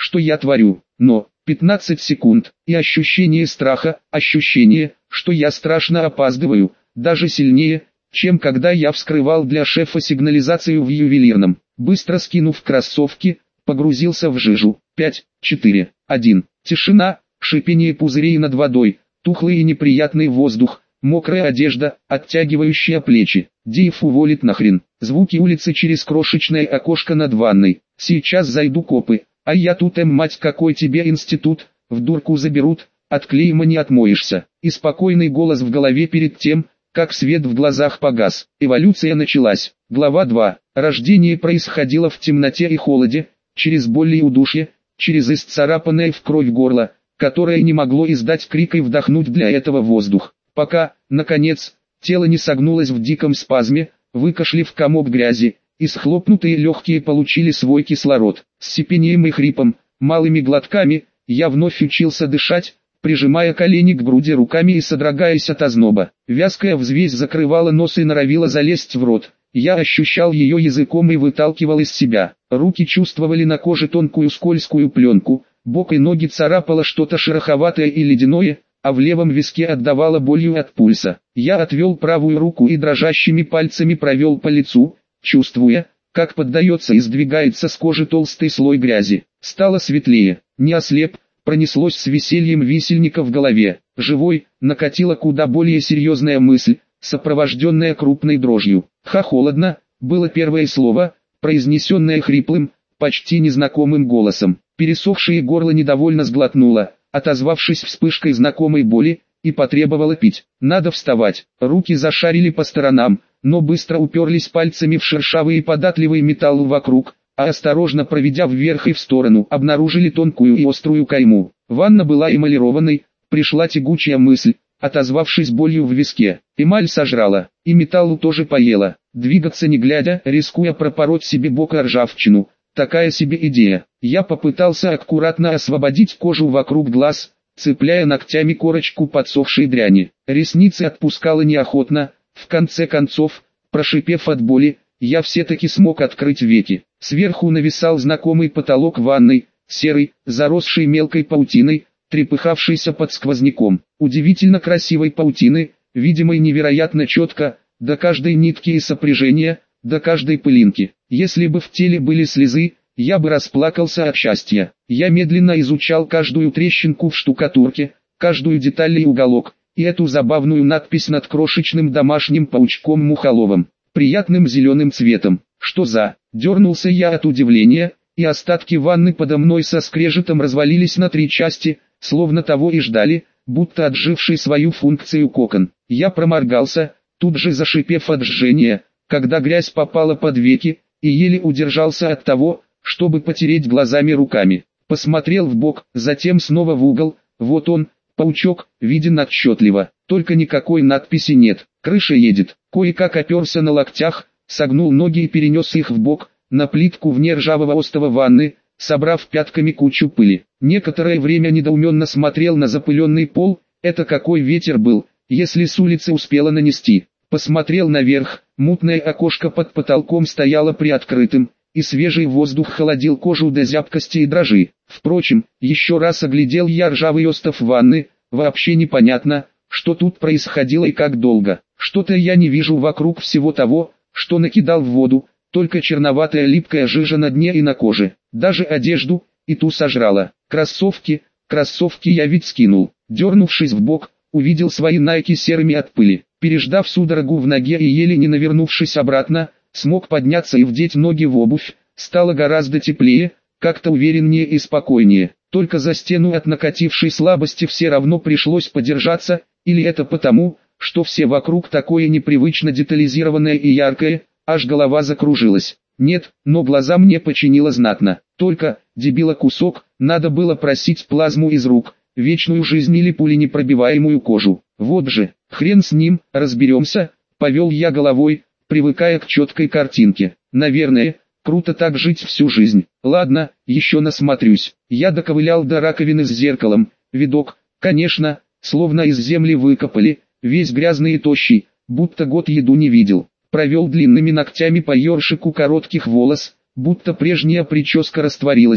что я творю, но 15 секунд, и ощущение страха, ощущение, что я страшно опаздываю, даже сильнее, чем когда я вскрывал для шефа сигнализацию в ювелирном. Быстро скинув кроссовки, погрузился в жижу. 5, 4, 1. Тишина, шипение пузырей над водой, тухлый и неприятный воздух, мокрая одежда, оттягивающая плечи. Дейв уволит нахрен. Звуки улицы через крошечное окошко над ванной. Сейчас зайду копы, а я тут мать какой тебе институт, в дурку заберут, от клейма не отмоешься. И спокойный голос в голове перед тем, как свет в глазах погас. Эволюция началась. Глава 2. Рождение происходило в темноте и холоде, через боль и удушье, через исцарапанное в кровь горло, которое не могло издать крик и вдохнуть для этого воздух. Пока, наконец, тело не согнулось в диком спазме, выкашлив комок грязи, и схлопнутые легкие получили свой кислород. С сипением и хрипом, малыми глотками, я вновь учился дышать, прижимая колени к груди руками и содрогаясь от озноба. Вязкая взвесь закрывала нос и норовила залезть в рот. Я ощущал ее языком и выталкивал из себя. Руки чувствовали на коже тонкую скользкую пленку, бок и ноги царапало что-то шероховатое и ледяное, а в левом виске отдавало болью от пульса. Я отвел правую руку и дрожащими пальцами провел по лицу, чувствуя, как поддается и сдвигается с кожи толстый слой грязи. Стало светлее, не ослеп, пронеслось с весельем висельника в голове. Живой, накатила куда более серьезная мысль, сопровожденная крупной дрожью. Холодно, было первое слово, произнесенное хриплым, почти незнакомым голосом. Пересохшее горло недовольно сглотнуло, отозвавшись вспышкой знакомой боли, и потребовало пить. Надо вставать. Руки зашарили по сторонам, но быстро уперлись пальцами в шершавый и податливый металл вокруг, а осторожно проведя вверх и в сторону, обнаружили тонкую и острую кайму. Ванна была эмалированной, пришла тягучая мысль, отозвавшись болью в виске. Эмаль сожрала, и металлу тоже поела. Двигаться не глядя, рискуя пропороть себе бок о ржавчину. Такая себе идея. Я попытался аккуратно освободить кожу вокруг глаз, цепляя ногтями корочку подсохшей дряни. Ресницы отпускала неохотно. В конце концов, прошипев от боли, я все-таки смог открыть веки. Сверху нависал знакомый потолок ванной, серый, заросший мелкой паутиной, трепыхавшийся под сквозняком. Удивительно красивой паутины, видимой невероятно четко, до каждой нитки и сопряжения, до каждой пылинки. Если бы в теле были слезы, я бы расплакался от счастья. Я медленно изучал каждую трещинку в штукатурке, каждую деталь и уголок, и эту забавную надпись над крошечным домашним паучком-мухоловом, приятным зеленым цветом. Что за... Дернулся я от удивления, и остатки ванны подо мной со скрежетом развалились на 3 части, словно того и ждали, будто отживший свою функцию кокон. Я проморгался, тут же зашипев от жжения, когда грязь попала под веки, и еле удержался от того, чтобы потереть глазами руками. Посмотрел в бок, затем снова в угол. Вот он, паучок, виден отчетливо, только никакой надписи нет. Крыша едет. Кое-как оперся на локтях, согнул ноги и перенес их в бок, на плитку вне ржавого остова ванны, собрав пятками кучу пыли. Некоторое время недоуменно смотрел на запыленный пол. Это какой ветер был, если с улицы успела нанести. Посмотрел наверх, мутное окошко под потолком стояло приоткрытым, и свежий воздух холодил кожу до зябкости и дрожи. Впрочем, еще раз оглядел я ржавый остов ванны, вообще непонятно, что тут происходило и как долго. Что-то я не вижу вокруг всего того, что накидал в воду, только черноватая липкая жижа на дне и на коже. Даже одежду, и ту сожрала. Кроссовки я ведь скинул. Дернувшись в бок, увидел свои найки серыми от пыли. Переждав судорогу в ноге и еле не навернувшись обратно, смог подняться и вдеть ноги в обувь. Стало гораздо теплее, как-то увереннее и спокойнее. Только за стену от накатившей слабости все равно пришлось подержаться, или это потому, что все вокруг такое непривычно детализированное и яркое, аж голова закружилась. Нет, но глаза мне починило знатно. Только, дебила кусок, надо было просить плазму из рук, вечную жизнь или пуленепробиваемую кожу. Вот же, хрен с ним, разберемся, повел я головой, привыкая к четкой картинке. Наверное, круто так жить всю жизнь. Ладно, еще насмотрюсь. Я доковылял до раковины с зеркалом. Видок, конечно, словно из земли выкопали, весь грязный и тощий, будто год еду не видел. Провел длинными ногтями по ёршику коротких волос, будто прежняя прическа растворилась,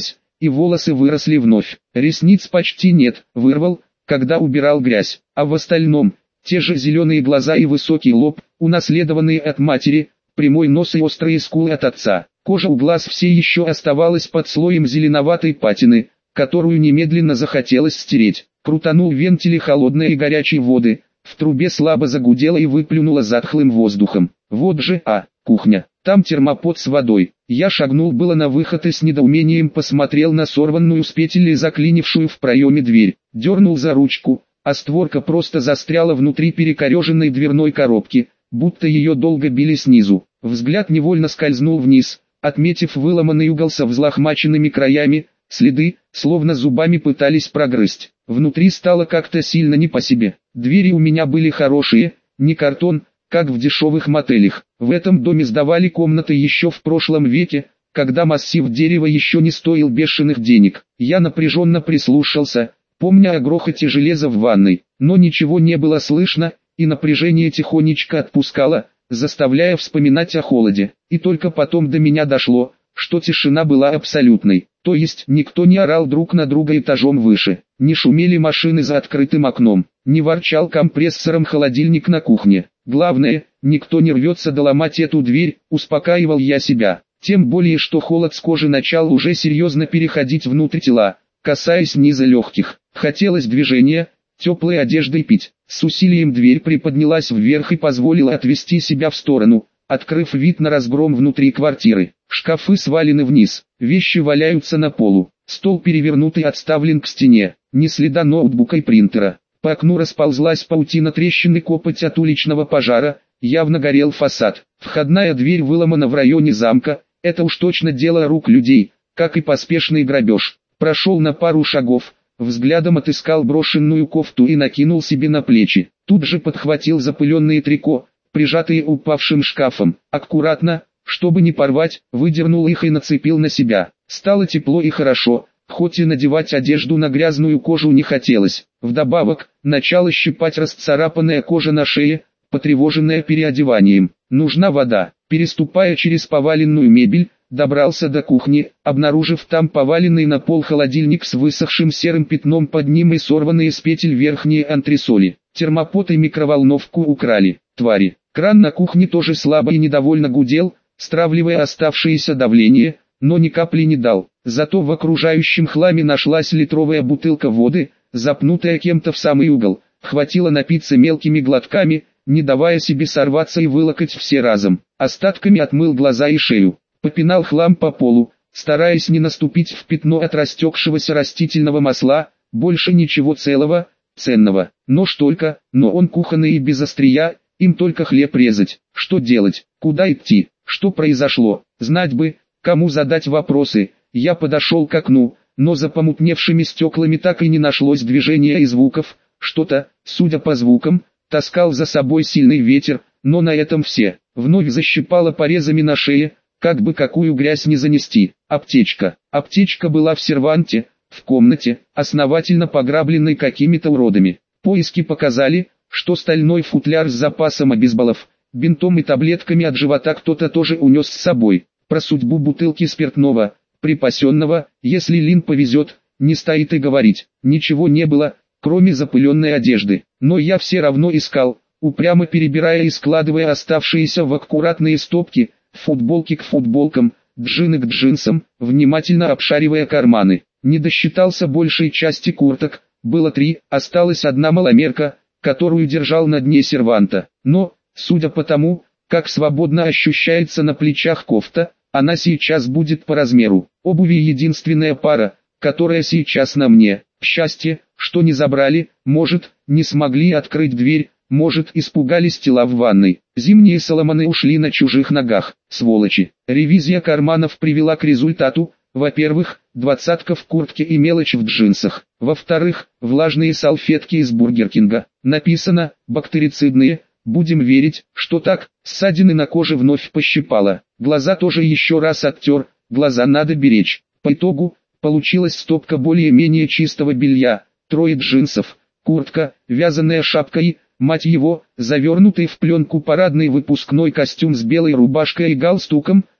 и волосы выросли вновь. Ресниц почти нет, вырвал, когда убирал грязь. А в остальном, те же зеленые глаза и высокий лоб, унаследованные от матери, прямой нос и острые скулы от отца. Кожа у глаз все еще оставалась под слоем зеленоватой патины, которую немедленно захотелось стереть. Крутанул вентили холодной и горячей воды, в трубе слабо загудело и выплюнуло затхлым воздухом. Вот же, кухня. Там термопод с водой. Я шагнул было на выход и с недоумением посмотрел на сорванную с петель заклинившую в проеме дверь. Дернул за ручку, а створка просто застряла внутри перекореженной дверной коробки, будто ее долго били снизу. Взгляд невольно скользнул вниз, отметив выломанный угол со взлохмаченными краями, следы, словно зубами пытались прогрызть. Внутри стало как-то сильно не по себе. Двери у меня были хорошие, не картон, как в дешевых мотелях. В этом доме сдавали комнаты еще в прошлом веке, когда массив дерева еще не стоил бешеных денег. Я напряженно прислушался, помня о грохоте железа в ванной, но ничего не было слышно, и напряжение тихонечко отпускало, заставляя вспоминать о холоде. И только потом до меня дошло, что тишина была абсолютной, то есть никто не орал друг на друга этажом выше, не шумели машины за открытым окном, не ворчал компрессором холодильник на кухне. Главное, никто не рвется доломать эту дверь, успокаивал я себя, тем более что холод с кожи начал уже серьезно переходить внутрь тела, касаясь низа легких. Хотелось движения, теплой одеждой пить. С усилием дверь приподнялась вверх и позволила отвести себя в сторону, открыв вид на разгром внутри квартиры. Шкафы свалены вниз, вещи валяются на полу, стол перевернут и отставлен к стене, ни следа ноутбука и принтера. По окну расползлась паутина трещины, копоть от уличного пожара, явно горел фасад. Входная дверь выломана в районе замка, это уж точно дело рук людей, как и поспешный грабеж. Прошел на пару шагов, взглядом отыскал брошенную кофту и накинул себе на плечи. Тут же подхватил запыленные трико, прижатые упавшим шкафом. Аккуратно, чтобы не порвать, выдернул их и нацепил на себя. Стало тепло и хорошо, хоть и надевать одежду на грязную кожу не хотелось. Вдобавок, начала щипать расцарапанная кожа на шее, потревоженная переодеванием. Нужна вода. Переступая через поваленную мебель, добрался до кухни, обнаружив там поваленный на пол холодильник с высохшим серым пятном под ним и сорванные с петель верхние антресоли. Термопод и микроволновку украли, твари. Кран на кухне тоже слабо и недовольно гудел, стравливая оставшееся давление, но ни капли не дал. Зато в окружающем хламе нашлась литровая бутылка воды, запнутая кем-то в самый угол. Хватило напиться мелкими глотками, не давая себе сорваться и вылокать все разом. Остатками отмыл глаза и шею. Попинал хлам по полу, стараясь не наступить в пятно от растекшегося растительного масла. Больше ничего целого, ценного. Нож только, но он кухонный и без острия, им только хлеб резать. Что делать, куда идти, что произошло, знать бы, кому задать вопросы. Я подошел к окну, но за помутневшими стеклами так и не нашлось движения и звуков. Что-то, судя по звукам, таскал за собой сильный ветер, но на этом все. Вновь защипало порезами на шее, как бы какую грязь не занести. Аптечка. Аптечка была в серванте, в комнате, основательно пограбленной какими-то уродами. Поиски показали, что стальной футляр с запасом обезболов, бинтом и таблетками от живота кто-то тоже унес с собой. Про судьбу бутылки спиртного, припасенного, если Лин повезет, не стоит и говорить. Ничего не было, кроме запыленной одежды. Но я все равно искал, упрямо перебирая и складывая оставшиеся в аккуратные стопки, футболки к футболкам, джины к джинсам, внимательно обшаривая карманы. Не досчитался большей части курток, было 3, осталась одна маломерка, которую держал на дне серванта. Но, судя по тому, как свободно ощущается на плечах кофта, она сейчас будет по размеру. Обуви единственная пара, которая сейчас на мне. Счастье, что не забрали, может, не смогли открыть дверь, может, испугались тела в ванной. Зимние соломоны ушли на чужих ногах, сволочи. Ревизия карманов привела к результату: во-первых, 20-ка в куртке и мелочь в джинсах. Во-вторых, влажные салфетки из Бургер Кинга. Написано «бактерицидные». Будем верить, что так. Ссадины на коже вновь пощипало. Глаза тоже еще раз оттер, глаза надо беречь. По итогу, получилась стопка более-менее чистого белья, 3 джинсов, куртка, вязаная шапка и, мать его, завернутый в пленку парадный выпускной костюм с белой рубашкой и галстуком,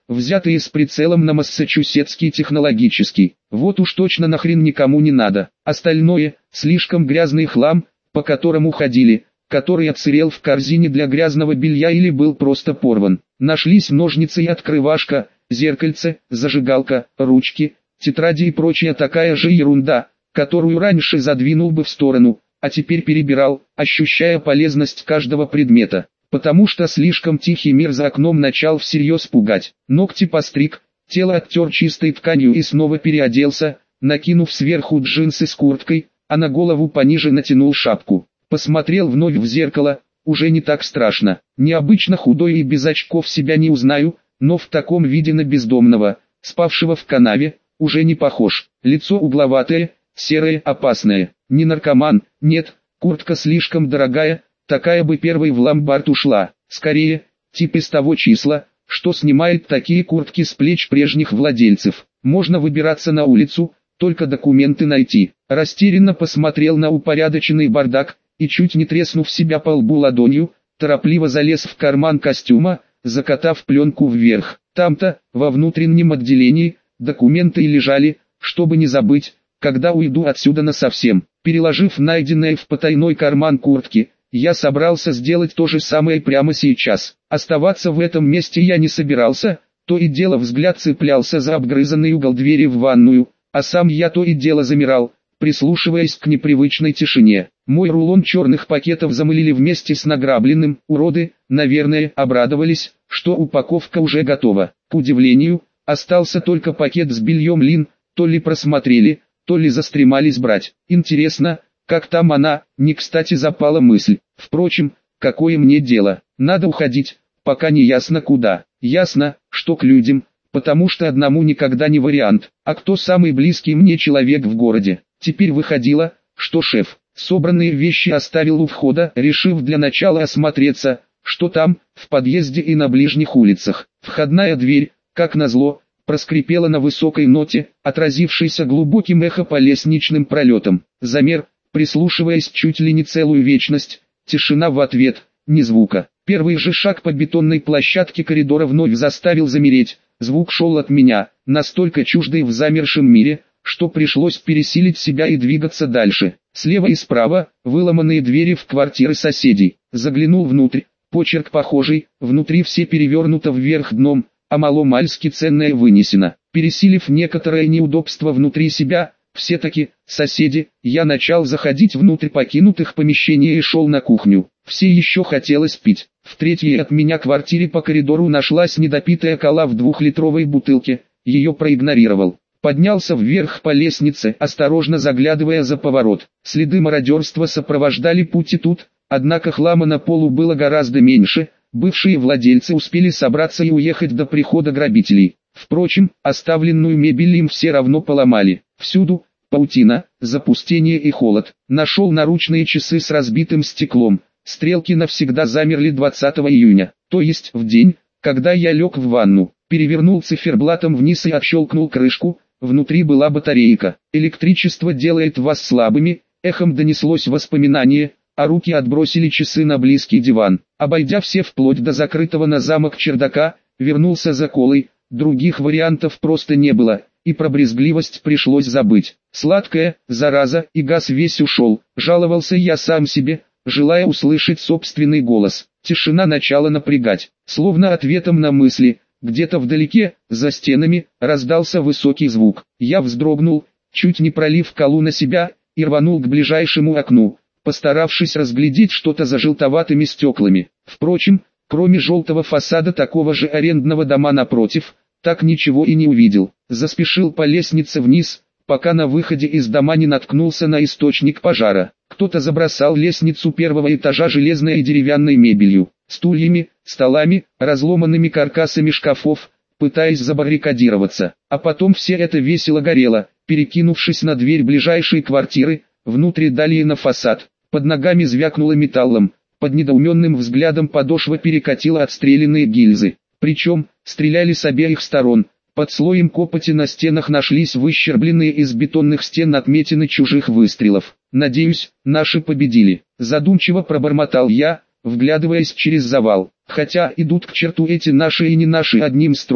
взятые с прицелом на Массачусетский технологический. Вот уж точно нахрен никому не надо. Остальное – слишком грязный хлам, по которому ходили, который отсырел в корзине для грязного белья или был просто порван. Нашлись ножницы и открывашка, зеркальце, зажигалка, ручки, тетради и прочая такая же ерунда, которую раньше задвинул бы в сторону, а теперь перебирал, ощущая полезность каждого предмета. Потому что слишком тихий мир за окном начал всерьез пугать. Ногти постриг, тело оттер чистой тканью и снова переоделся, накинув сверху джинсы с курткой, а на голову пониже натянул шапку. Посмотрел вновь в зеркало, уже не так страшно. Необычно худой и без очков себя не узнаю, но в таком виде на бездомного, спавшего в канаве, уже не похож. Лицо угловатое, серое, опасное. Не наркоман, нет, куртка слишком дорогая, такая бы первой в ломбард ушла. Скорее, тип из того числа, что снимает такие куртки с плеч прежних владельцев. Можно выбираться на улицу, только документы найти. Растерянно посмотрел на упорядоченный бардак, и чуть не треснув себя по лбу ладонью, торопливо залез в карман костюма, закатав пленку вверх. Там-то, во внутреннем отделении, документы и лежали, чтобы не забыть, когда уйду отсюда насовсем. Переложив найденное в потайной карман куртки, я собрался сделать то же самое прямо сейчас. Оставаться в этом месте я не собирался, то и дело взгляд цеплялся за обгрызанный угол двери в ванную, а сам я то и дело замирал, прислушиваясь к непривычной тишине. Мой рулон черных пакетов замылили вместе с награбленным, уроды, наверное, обрадовались, что упаковка уже готова. К удивлению, остался только пакет с бельем Лин, то ли просмотрели, то ли застремались брать. Интересно, как там она, не кстати запала мысль. Впрочем, какое мне дело, надо уходить, пока не ясно куда. Ясно, что к людям, потому что одному никогда не вариант. А кто самый близкий мне человек в городе? Теперь выходило, что шеф. Собранные вещи оставил у входа, решив для начала осмотреться, что там, в подъезде и на ближних улицах. Входная дверь, как назло, проскрипела на высокой ноте, отразившейся глубоким эхо по лестничным пролетам. Замер, прислушиваясь чуть ли не целую вечность, тишина в ответ, ни звука. Первый же шаг по бетонной площадке коридора вновь заставил замереть, звук шел от меня, настолько чуждый в замершем мире, что пришлось пересилить себя и двигаться дальше. Слева и справа, выломанные двери в квартиры соседей. Заглянул внутрь, почерк похожий, внутри все перевернуто вверх дном, а маломальски ценное вынесено. Пересилив некоторое неудобство внутри себя, все-таки, соседи, я начал заходить внутрь покинутых помещений и шел на кухню. Все еще хотелось пить. В третьей от меня квартире по коридору нашлась недопитая кола в 2-литровой бутылке, ее проигнорировал. Поднялся вверх по лестнице, осторожно заглядывая за поворот. Следы мародерства сопровождали путь и тут, однако хлама на полу было гораздо меньше, бывшие владельцы успели собраться и уехать до прихода грабителей. Впрочем, оставленную мебель им все равно поломали. Всюду паутина, запустение и холод. Нашел наручные часы с разбитым стеклом. Стрелки навсегда замерли 20 июня, то есть в день, когда я лег в ванну. Перевернул циферблатом вниз и отщелкнул крышку. Внутри была батарейка. Электричество делает вас слабыми, эхом донеслось воспоминание, а руки отбросили часы на близкий диван. Обойдя все вплоть до закрытого на замок чердака, вернулся за колой, других вариантов просто не было, и про брезгливость пришлось забыть. Сладкая, зараза, и газ весь ушел, жаловался я сам себе, желая услышать собственный голос. Тишина начала напрягать, словно ответом на мысли. Где-то вдалеке, за стенами, раздался высокий звук. Я вздрогнул, чуть не пролив колу на себя, и рванул к ближайшему окну, постаравшись разглядеть что-то за желтоватыми стеклами. Впрочем, кроме желтого фасада такого же арендного дома напротив, так ничего и не увидел. Заспешил по лестнице вниз, пока на выходе из дома не наткнулся на источник пожара. Кто-то забросал лестницу первого этажа железной и деревянной мебелью, стульями, столами, разломанными каркасами шкафов, пытаясь забаррикадироваться. А потом все это весело горело, перекинувшись на дверь ближайшей квартиры, внутрь далее на фасад. Под ногами звякнуло металлом, под недоуменным взглядом подошва перекатила отстрелянные гильзы. Причем, стреляли с обеих сторон. Под слоем копоти на стенах нашлись выщербленные из бетонных стен отметины чужих выстрелов. «Надеюсь, наши победили», — задумчиво пробормотал я, вглядываясь через завал. «Хотя идут к черту эти наши и не наши одним строем,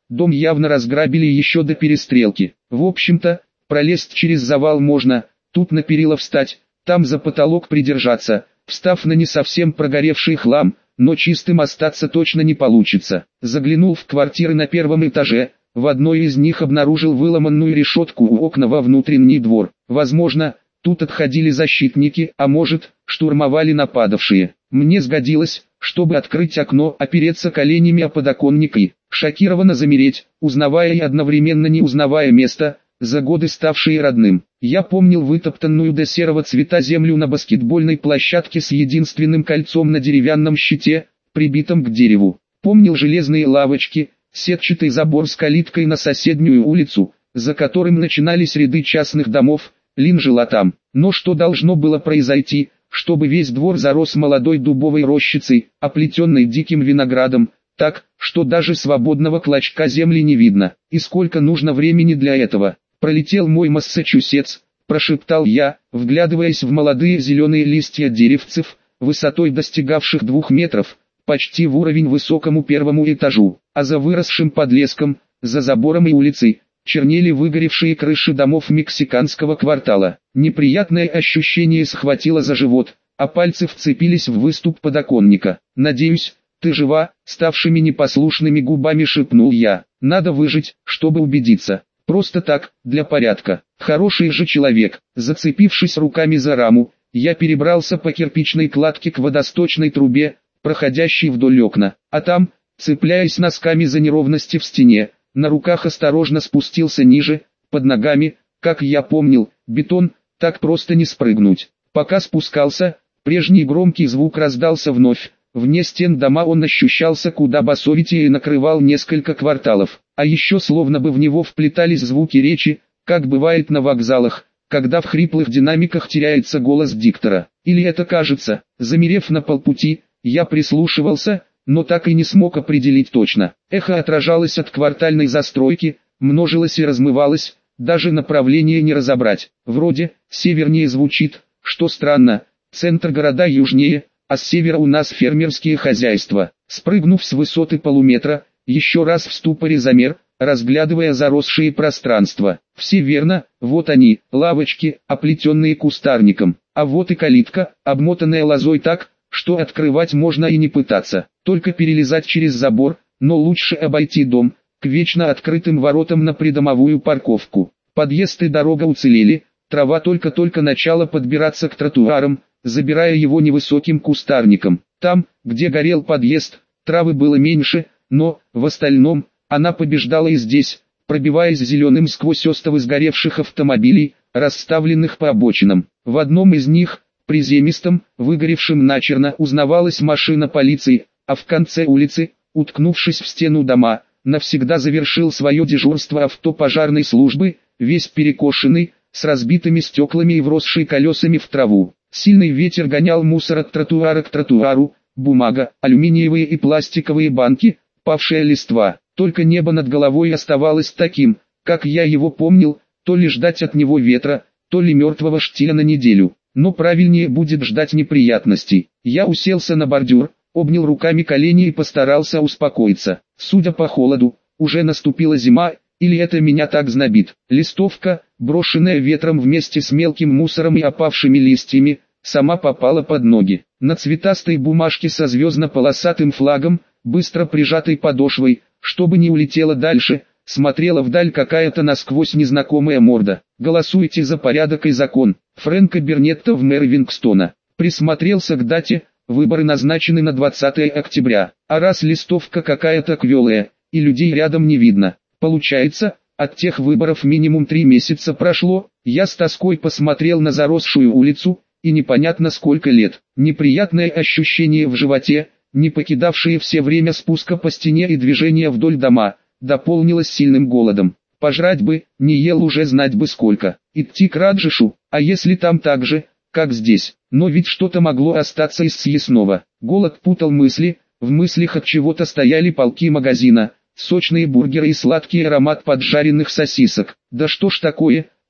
дом явно разграбили еще до перестрелки. В общем-то, пролезть через завал можно, тут на перила встать, там за потолок придержаться, встав на не совсем прогоревший хлам, но чистым остаться точно не получится. Заглянул в квартиры на первом этаже, в одной из них обнаружил выломанную решетку у окна во внутренний двор. Возможно, тут отходили защитники, а может, штурмовали нападавшие. Мне сгодилось, чтобы открыть окно, опереться коленями о подоконник и, шокированно замереть, узнавая и одновременно не узнавая место, за годы ставшие родным. Я помнил вытоптанную до серого цвета землю на баскетбольной площадке с единственным кольцом на деревянном щите, прибитом к дереву. Помнил железные лавочки, сетчатый забор с калиткой на соседнюю улицу, за которым начинались ряды частных домов. Лин жила там. Но что должно было произойти, чтобы весь двор зарос молодой дубовой рощицей, оплетенной диким виноградом, так, что даже свободного клочка земли не видно? И сколько нужно времени для этого? «Пролетел мой Массачусетс», — прошептал я, вглядываясь в молодые зеленые листья деревцев, высотой достигавших 2 метров, почти в уровень высокому первому этажу, а за выросшим подлеском, за забором и улицей, чернели выгоревшие крыши домов мексиканского квартала. Неприятное ощущение схватило за живот, а пальцы вцепились в выступ подоконника. «Надеюсь, ты жива», — ставшими непослушными губами шепнул я. «Надо выжить, чтобы убедиться. Просто так, для порядка. Хороший же человек». Зацепившись руками за раму, я перебрался по кирпичной кладке к водосточной трубе, проходящей вдоль окна, а там, цепляясь носками за неровности в стене, на руках осторожно спустился ниже, под ногами, как я помнил, бетон, так просто не спрыгнуть. Пока спускался, прежний громкий звук раздался вновь. Вне стен дома он ощущался куда басовитее и накрывал несколько кварталов. А еще словно бы в него вплетались звуки речи, как бывает на вокзалах, когда в хриплых динамиках теряется голос диктора. Или это кажется. Замерев на полпути, я прислушивался, но так и не смог определить точно. Эхо отражалось от квартальной застройки, множилось и размывалось, даже направление не разобрать. Вроде, севернее звучит, что странно, центр города южнее, а с севера у нас фермерские хозяйства. Спрыгнув с высоты полуметра, еще раз в ступоре замер, разглядывая заросшие пространства. Все верно, вот они, лавочки, оплетенные кустарником, а вот и калитка, обмотанная лозой так, что открывать можно и не пытаться, только перелезать через забор, но лучше обойти дом, к вечно открытым воротам на придомовую парковку. Подъезд и дорога уцелели, трава только-только начала подбираться к тротуарам, забирая его невысоким кустарником. Там, где горел подъезд, травы было меньше, но, в остальном, она побеждала и здесь, пробиваясь зеленым сквозь остовы сгоревших автомобилей, расставленных по обочинам. В одном из них, приземистом, выгоревшем начерно, узнавалась машина полиции, а в конце улицы, уткнувшись в стену дома, навсегда завершил свое дежурство авто пожарной службы, весь перекошенный, с разбитыми стеклами и вросший колесами в траву. Сильный ветер гонял мусор от тротуара к тротуару, бумага, алюминиевые и пластиковые банки, павшая листва. Только небо над головой оставалось таким, как я его помнил, то ли ждать от него ветра, то ли мертвого штиля на неделю. Но правильнее будет ждать неприятностей. Я уселся на бордюр, обнял руками колени и постарался успокоиться. Судя по холоду, уже наступила зима, или это меня так знобит. Листовка, брошенная ветром вместе с мелким мусором и опавшими листьями, сама попала под ноги. На цветастой бумажке со звездно-полосатым флагом, быстро прижатой подошвой, чтобы не улетела дальше, смотрела вдаль какая-то насквозь незнакомая морда. «Голосуйте за порядок и закон». Фрэнка Бернетта в мэры Вингстона. Присмотрелся к дате, выборы назначены на 20 октября. А раз листовка какая-то квелая, и людей рядом не видно, получается, от тех выборов минимум 3 месяца прошло. Я с тоской посмотрел на заросшую улицу, и непонятно сколько лет. Неприятное ощущение в животе, не покидавшее все время спуска по стене и движения вдоль дома, дополнилось сильным голодом. Пожрать бы, не ел уже знать бы сколько. Идти к Раджишу, а если там так же, как здесь? Но ведь что-то могло остаться из съестного. Голод путал мысли, в мыслях от чего-то стояли полки магазина, сочные бургеры и сладкий аромат поджаренных сосисок. Да что ж такое,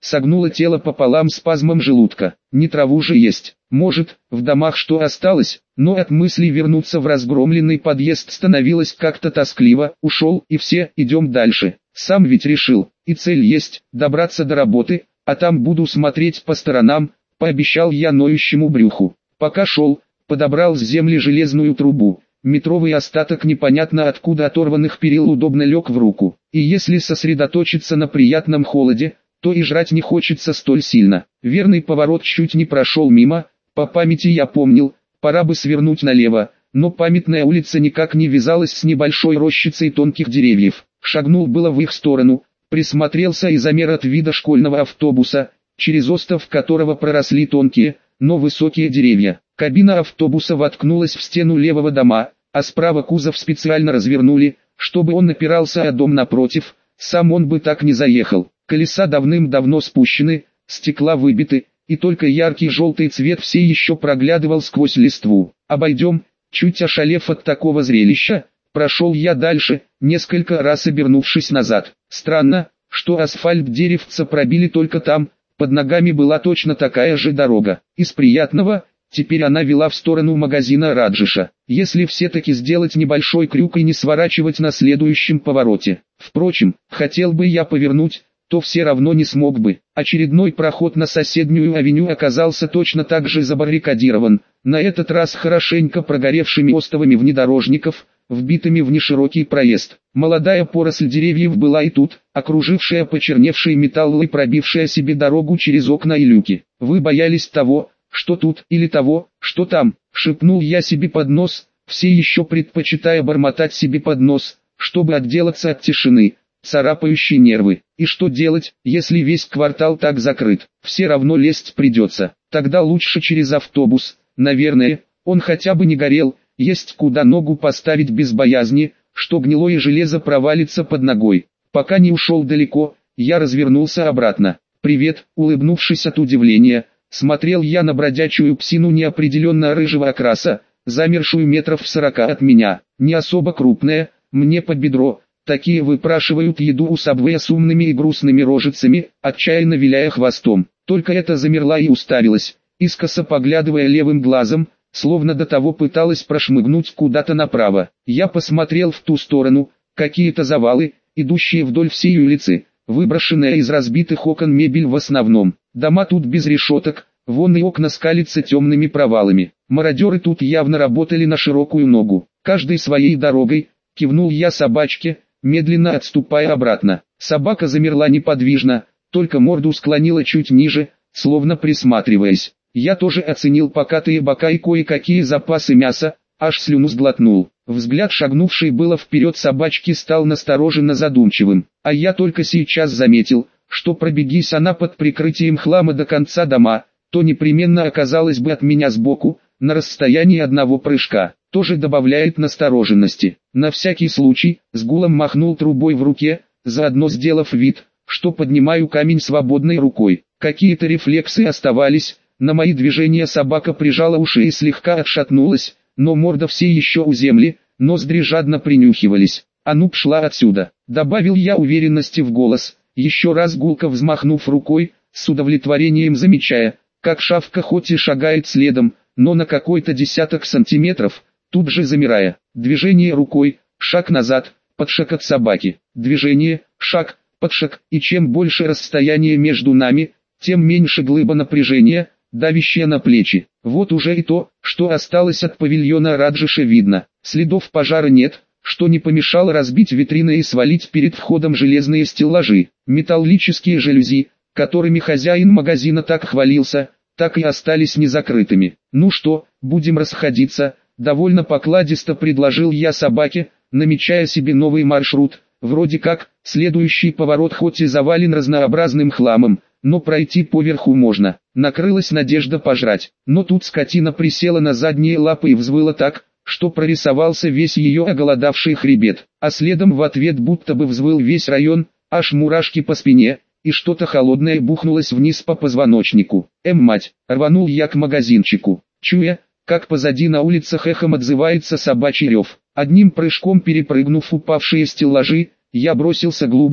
согнуло тело пополам спазмом желудка. Не траву же есть. Может, в домах что осталось, но от мысли вернуться в разгромленный подъезд становилось как-то тоскливо. Ушел, и все, идем дальше. Сам ведь решил, и цель есть, добраться до работы, а там буду смотреть по сторонам, пообещал я ноющему брюху. Пока шел, подобрал с земли железную трубу. Метровый остаток непонятно откуда оторванных перил удобно лег в руку. И если сосредоточиться на приятном холоде, то и жрать не хочется столь сильно. Верный поворот чуть не прошел мимо, по памяти я помнил, пора бы свернуть налево, но памятная улица никак не вязалась с небольшой рощицей тонких деревьев. Шагнул было в их сторону, присмотрелся и замер от вида школьного автобуса, через остов которого проросли тонкие, но высокие деревья. Кабина автобуса воткнулась в стену левого дома, а справа кузов специально развернули, чтобы он опирался о дом напротив, сам он бы так не заехал. Колеса давным-давно спущены, стекла выбиты, и только яркий желтый цвет все еще проглядывал сквозь листву. «Обойдем», чуть ошалев от такого зрелища, прошел я дальше, несколько раз обернувшись назад. Странно, что асфальт деревца пробили только там, под ногами была точно такая же дорога. Из приятного, теперь она вела в сторону магазина Раджиша. Если все-таки сделать небольшой крюк и не сворачивать на следующем повороте. Впрочем, хотел бы я повернуть, то все равно не смог бы. Очередной проход на соседнюю авеню оказался точно так же забаррикадирован, на этот раз хорошенько прогоревшими остовами внедорожников, вбитыми в неширокий проезд. Молодая поросль деревьев была и тут, окружившая почерневший металл и пробившая себе дорогу через окна и люки. «Вы боялись того, что тут, или того, что там», — шепнул я себе под нос, все еще предпочитая бормотать себе под нос, чтобы отделаться от тишины, царапающей нервы. И что делать, если весь квартал так закрыт? Все равно лезть придется. Тогда лучше через автобус, наверное, он хотя бы не горел, есть куда ногу поставить без боязни, что гнилое железо провалится под ногой. Пока не ушел далеко, я развернулся обратно. «Привет», улыбнувшись от удивления, смотрел я на бродячую псину неопределенно рыжего окраса, замершую метров в 40 от меня. Не особо крупная, мне под бедро. Такие выпрашивают еду у Сабвея с умными и грустными рожицами, отчаянно виляя хвостом. Только эта замерла и уставилась, искоса поглядывая левым глазом, словно до того пыталась прошмыгнуть куда-то направо. Я посмотрел в ту сторону, какие-то завалы, идущие вдоль всей улицы, выброшенная из разбитых окон мебель в основном. Дома тут без решеток, вон и окна скалятся темными провалами. Мародеры тут явно работали на широкую ногу. Каждой своей дорогой, кивнул я собачке, медленно отступая обратно. Собака замерла неподвижно, только морду склонила чуть ниже, словно присматриваясь. Я тоже оценил покатые бока и кое-какие запасы мяса, аж слюну сглотнул. Взгляд шагнувшей было вперед собачки стал настороженно задумчивым, а я только сейчас заметил, что пробегись она под прикрытием хлама до конца дома, то непременно оказалась бы от меня сбоку, на расстоянии одного прыжка. Тоже добавляет настороженности. На всякий случай, с гулом махнул трубой в руке, заодно сделав вид, что поднимаю камень свободной рукой. Какие-то рефлексы оставались, на мои движения собака прижала уши и слегка отшатнулась, но морда все еще у земли, ноздри жадно принюхивались. «А ну пшла отсюда», — добавил я уверенности в голос, еще раз гулко взмахнув рукой, с удовлетворением замечая, как шавка хоть и шагает следом, но на какой-то десяток сантиметров, тут же замирая. Движение рукой, шаг назад, подшаг от собаки. Движение, шаг, подшаг, и чем больше расстояние между нами, тем меньше глыба напряжения, давящая на плечи. Вот уже и то, что осталось от павильона Раджиша видно. Следов пожара нет, что не помешало разбить витрины и свалить перед входом железные стеллажи. Металлические жалюзи, которыми хозяин магазина так хвалился, так и остались незакрытыми. «Ну что, будем расходиться?» Довольно покладисто предложил я собаке, намечая себе новый маршрут. Вроде как, следующий поворот хоть и завален разнообразным хламом, но пройти поверху можно. Накрылась надежда пожрать. Но тут скотина присела на задние лапы и взвыла так, что прорисовался весь ее оголодавший хребет. А следом в ответ будто бы взвыл весь район, аж мурашки по спине, и что-то холодное бухнулось вниз по позвоночнику. Мать, рванул я к магазинчику, чуя, как позади на улицах эхом отзывается собачий рев. Одним прыжком перепрыгнув упавшие стеллажи, я бросился глубже,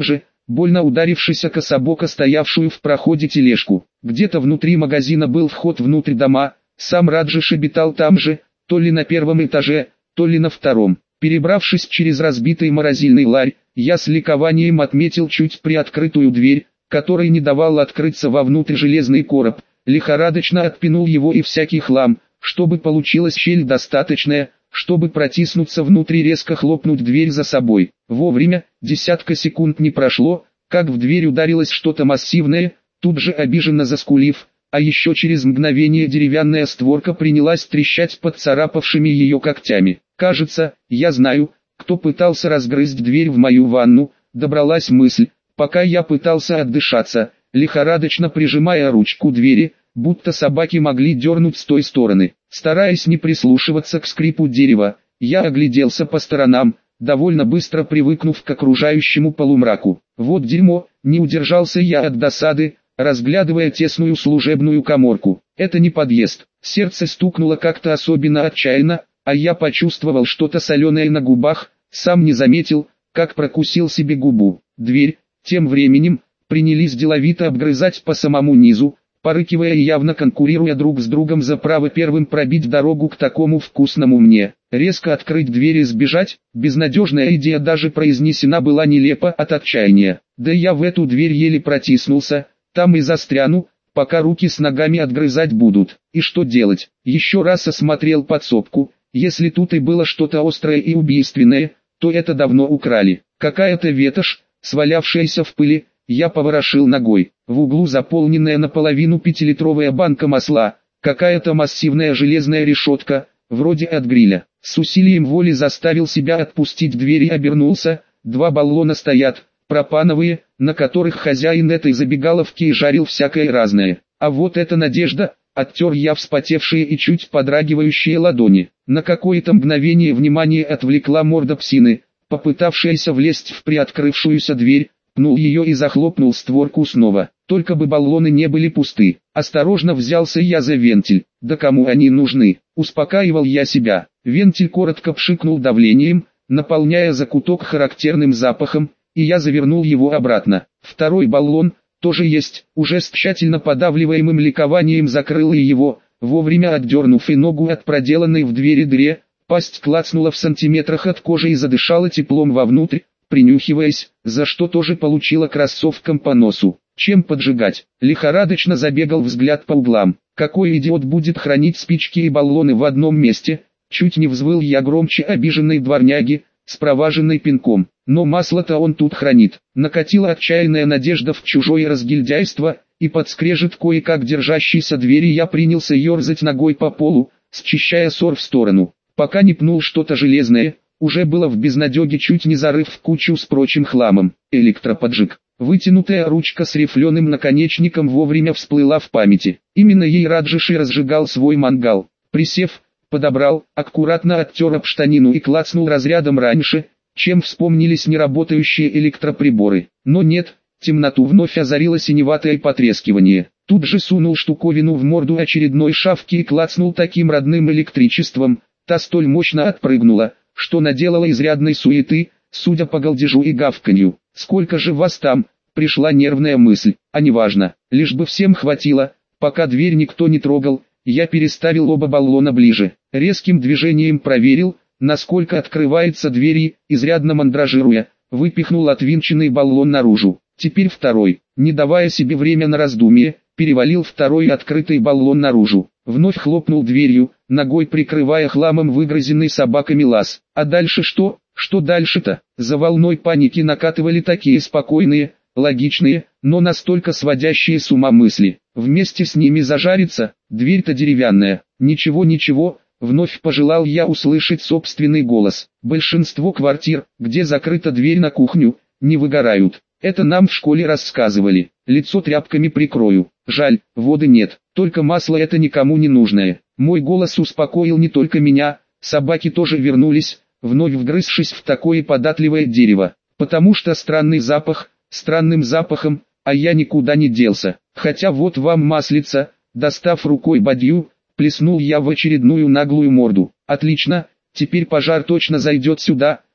больно ударившись о кособоко стоявшую в проходе тележку. Где-то внутри магазина был вход внутрь дома, сам Раджеш обитал там же, то ли на первом этаже, то ли на втором. Перебравшись через разбитый морозильный ларь, я с ликованием отметил чуть приоткрытую дверь, которой не давал открыться вовнутрь железный короб, лихорадочно отпинул его и всякий хлам, чтобы получилась щель достаточная, чтобы протиснуться внутрь и резко хлопнуть дверь за собой. Вовремя, десятка секунд не прошло, как в дверь ударилось что-то массивное, тут же обиженно заскулив, а еще через мгновение деревянная створка принялась трещать под царапавшими ее когтями. Кажется, я знаю, кто пытался разгрызть дверь в мою ванну, добралась мысль, пока я пытался отдышаться, лихорадочно прижимая ручку двери, будто собаки могли дернуть с той стороны. Стараясь не прислушиваться к скрипу дерева, я огляделся по сторонам, довольно быстро привыкнув к окружающему полумраку. Вот дерьмо, не удержался я от досады, разглядывая тесную служебную каморку. Это не подъезд. Сердце стукнуло как-то особенно отчаянно, а я почувствовал что-то соленое на губах, сам не заметил, как прокусил себе губу. Дверь, тем временем, принялись деловито обгрызать по самому низу, порыкивая и явно конкурируя друг с другом за право первым пробить дорогу к такому вкусному мне. Резко открыть дверь и сбежать, безнадежная идея даже произнесена была нелепо от отчаяния. Да я в эту дверь еле протиснулся, там и застряну, пока руки с ногами отгрызать будут. И что делать? Еще раз осмотрел подсобку, если тут и было что-то острое и убийственное, то это давно украли. Какая-то ветошь, свалявшаяся в пыли, я поворошил ногой. В углу заполненная наполовину 5-литровая банка масла, какая-то массивная железная решетка, вроде от гриля. С усилием воли заставил себя отпустить дверь и обернулся. 2 баллона стоят, пропановые, на которых хозяин этой забегаловки и жарил всякое разное. А вот эта надежда, оттер я вспотевшие и чуть подрагивающие ладони. На какое-то мгновение внимание отвлекла морда псины, попытавшаяся влезть в приоткрывшуюся дверь, пнул ее и захлопнул створку снова. Только бы баллоны не были пусты. Осторожно взялся я за вентиль. Да кому они нужны? Успокаивал я себя. Вентиль коротко пшикнул давлением, наполняя закуток характерным запахом, и я завернул его обратно. Второй баллон, тоже есть, уже с тщательно подавливаемым ликованием закрыл и его, вовремя отдернув и ногу от проделанной в двери дыре, пасть клацнула в сантиметрах от кожи и задышала теплом вовнутрь, принюхиваясь, за что тоже получила кроссовком по носу. Чем поджигать? Лихорадочно забегал взгляд по углам. Какой идиот будет хранить спички и баллоны в одном месте? Чуть не взвыл я громче обиженной дворняги, спроваженной пинком. Но масло-то он тут хранит. Накатила отчаянная надежда в чужое разгильдяйство, и под скрежет кое-как держащейся двери я принялся ерзать ногой по полу, счищая ссор в сторону. Пока не пнул что-то железное, уже было в безнадеге, чуть не зарыв в кучу с прочим хламом. Электроподжиг. Вытянутая ручка с рифленым наконечником вовремя всплыла в памяти. Именно ей Раджеш и разжигал свой мангал. Присев, подобрал, аккуратно оттер об штанину и клацнул разрядом раньше, чем вспомнились неработающие электроприборы. Но нет, темноту вновь озарило синеватое потрескивание. Тут же сунул штуковину в морду очередной шавки и клацнул таким родным электричеством, та столь мощно отпрыгнула, что наделала изрядной суеты, судя по галдежу и гавканью. Сколько же вас там? Пришла нервная мысль, а неважно, лишь бы всем хватило, пока дверь никто не трогал, я переставил оба баллона ближе. Резким движением проверил, насколько открывается дверь и, изрядно мандражируя, выпихнул отвинченный баллон наружу. Теперь второй, не давая себе время на раздумье, перевалил второй открытый баллон наружу. Вновь хлопнул дверью, ногой прикрывая хламом выгрызенный собаками лаз. А дальше что? Что дальше-то? За волной паники накатывали такие спокойные, логичные, но настолько сводящие с ума мысли. Вместе с ними зажариться, дверь-то деревянная. Ничего, вновь пожелал я услышать собственный голос. Большинство квартир, где закрыта дверь на кухню, не выгорают. Это нам в школе рассказывали. Лицо тряпками прикрою. Жаль, воды нет, только масло это никому не нужное. Мой голос успокоил не только меня, собаки тоже вернулись, вновь вгрызшись в такое податливое дерево. Потому что странный запах, странным запахом, а я никуда не делся. Хотя вот вам маслица, достав рукой бадью, плеснул я в очередную наглую морду. Отлично, теперь пожар точно зайдет сюда,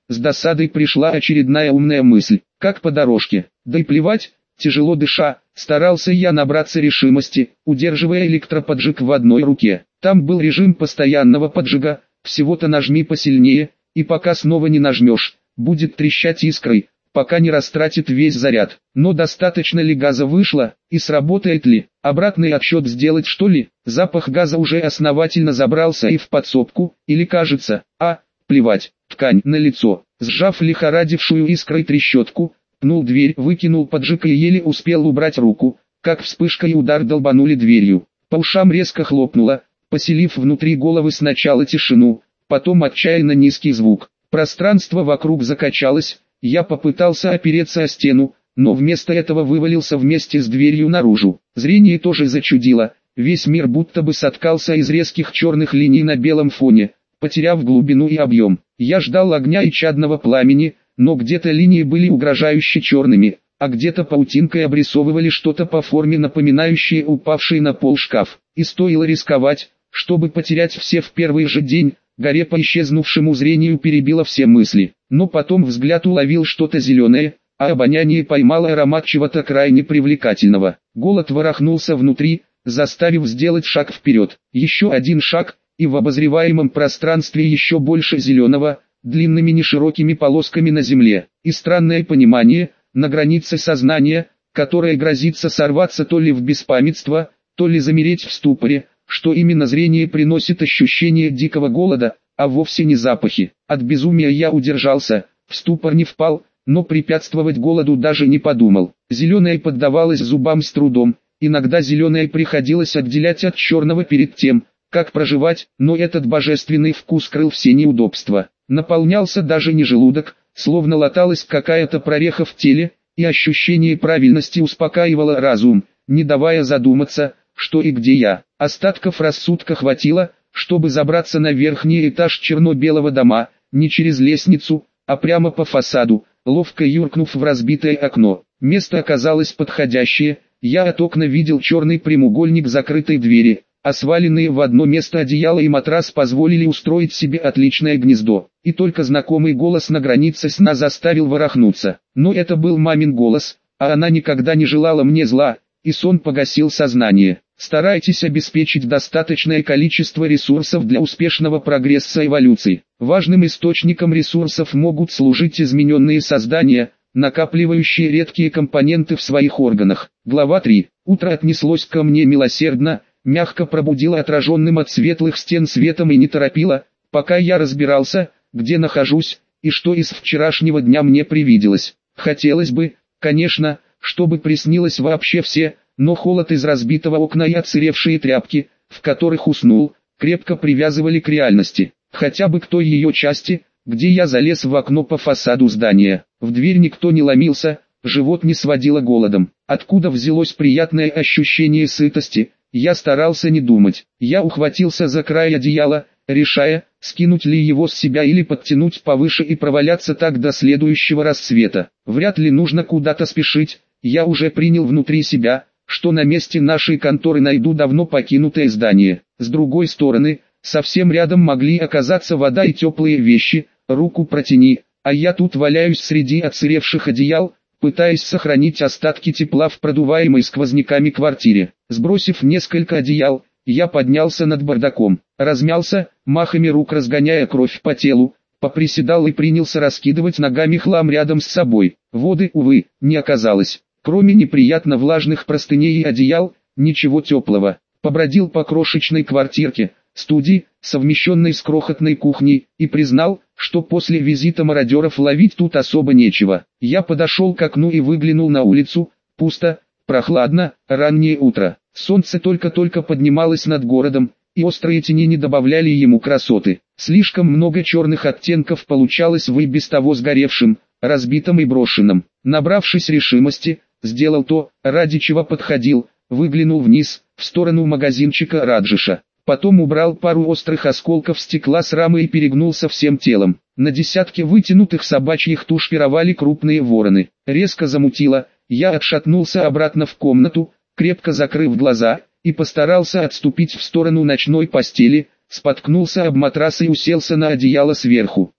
с досадой пришла очередная умная мысль. Как по дорожке, да и плевать. Тяжело дыша, старался я набраться решимости, удерживая электроподжиг в одной руке. Там был режим постоянного поджига, всего-то нажми посильнее, и пока снова не нажмешь, будет трещать искрой, пока не растратит весь заряд. Но достаточно ли газа вышло, и сработает ли? Обратный отсчет сделать что ли? Запах газа уже основательно забрался и в подсобку, или кажется, плевать, ткань на лицо. Сжав лихорадившую искрой трещотку, пнул дверь, выкинул поджиг и еле успел убрать руку, как вспышка и удар долбанули дверью. По ушам резко хлопнуло, поселив внутри головы сначала тишину, потом отчаянно низкий звук. Пространство вокруг закачалось, я попытался опереться о стену, но вместо этого вывалился вместе с дверью наружу. Зрение тоже зачудило, весь мир будто бы соткался из резких черных линий на белом фоне, потеряв глубину и объем. Я ждал огня и чадного пламени, но где-то линии были угрожающе черными, а где-то паутинкой обрисовывали что-то по форме напоминающее упавший на пол шкаф. И стоило рисковать, чтобы потерять все в первый же день, горе по исчезнувшему зрению перебило все мысли. Но потом взгляд уловил что-то зеленое, а обоняние поймало аромат чего-то крайне привлекательного. Голод ворохнулся внутри, заставив сделать шаг вперед. Еще один шаг, и в обозреваемом пространстве еще больше зеленого, длинными неширокими полосками на земле, и странное понимание, на границе сознания, которое грозится сорваться то ли в беспамятство, то ли замереть в ступоре, что именно зрение приносит ощущение дикого голода, а вовсе не запахи. От безумия я удержался, в ступор не впал, но препятствовать голоду даже не подумал. Зеленое поддавалось зубам с трудом, иногда зеленое приходилось отделять от черного перед тем, как проживать, но этот божественный вкус крыл все неудобства. Наполнялся даже не желудок, словно латалась какая-то прореха в теле, и ощущение правильности успокаивало разум, не давая задуматься, что и где я. Остатков рассудка хватило, чтобы забраться на верхний этаж черно-белого дома, не через лестницу, а прямо по фасаду, ловко юркнув в разбитое окно. Место оказалось подходящее, я от окна видел черный прямоугольник закрытой двери, а сваленные в одно место одеяло и матрас позволили устроить себе отличное гнездо. И только знакомый голос на границе сна заставил ворохнуться. Но это был мамин голос, а она никогда не желала мне зла, и сон погасил сознание. Старайтесь обеспечить достаточное количество ресурсов для успешного прогресса эволюции. Важным источником ресурсов могут служить измененные создания, накапливающие редкие компоненты в своих органах. Глава 3. Утро отнеслось ко мне милосердно, мягко пробудило отраженным от светлых стен светом и не торопило, пока я разбирался, где нахожусь, и что из вчерашнего дня мне привиделось. Хотелось бы, конечно, чтобы приснилось вообще все, но холод из разбитого окна и отсыревшие тряпки, в которых уснул, крепко привязывали к реальности, хотя бы к той ее части, где я залез в окно по фасаду здания. В дверь никто не ломился, живот не сводило голодом. Откуда взялось приятное ощущение сытости, я старался не думать. Я ухватился за край одеяла, решая, скинуть ли его с себя или подтянуть повыше и проваляться так до следующего рассвета. Вряд ли нужно куда-то спешить, я уже принял внутри себя, что на месте нашей конторы найду давно покинутое здание. С другой стороны, совсем рядом могли оказаться вода и теплые вещи, руку протяни, а я тут валяюсь среди отсыревших одеял, пытаясь сохранить остатки тепла в продуваемой сквозняками квартире. Сбросив несколько одеял, я поднялся над бардаком, размялся, махами рук разгоняя кровь по телу, поприседал и принялся раскидывать ногами хлам рядом с собой. Воды, увы, не оказалось. Кроме неприятно влажных простыней и одеял, ничего теплого. Побродил по крошечной квартирке, студии, совмещенной с крохотной кухней, и признал, что после визита мародеров ловить тут особо нечего. Я подошел к окну и выглянул на улицу. Пусто, прохладно, раннее утро. Солнце только-только поднималось над городом, и острые тени не добавляли ему красоты. Слишком много черных оттенков получалось в и без того сгоревшем, разбитом и брошенном. Набравшись решимости, сделал то, ради чего подходил, выглянул вниз, в сторону магазинчика Раджиша. Потом убрал пару острых осколков стекла с рамы и перегнулся всем телом. На десятке вытянутых собачьих туш пировали крупные вороны. Резко замутило, я отшатнулся обратно в комнату, крепко закрыв глаза, и постарался отступить в сторону ночной постели, споткнулся об матрас и уселся на одеяло сверху.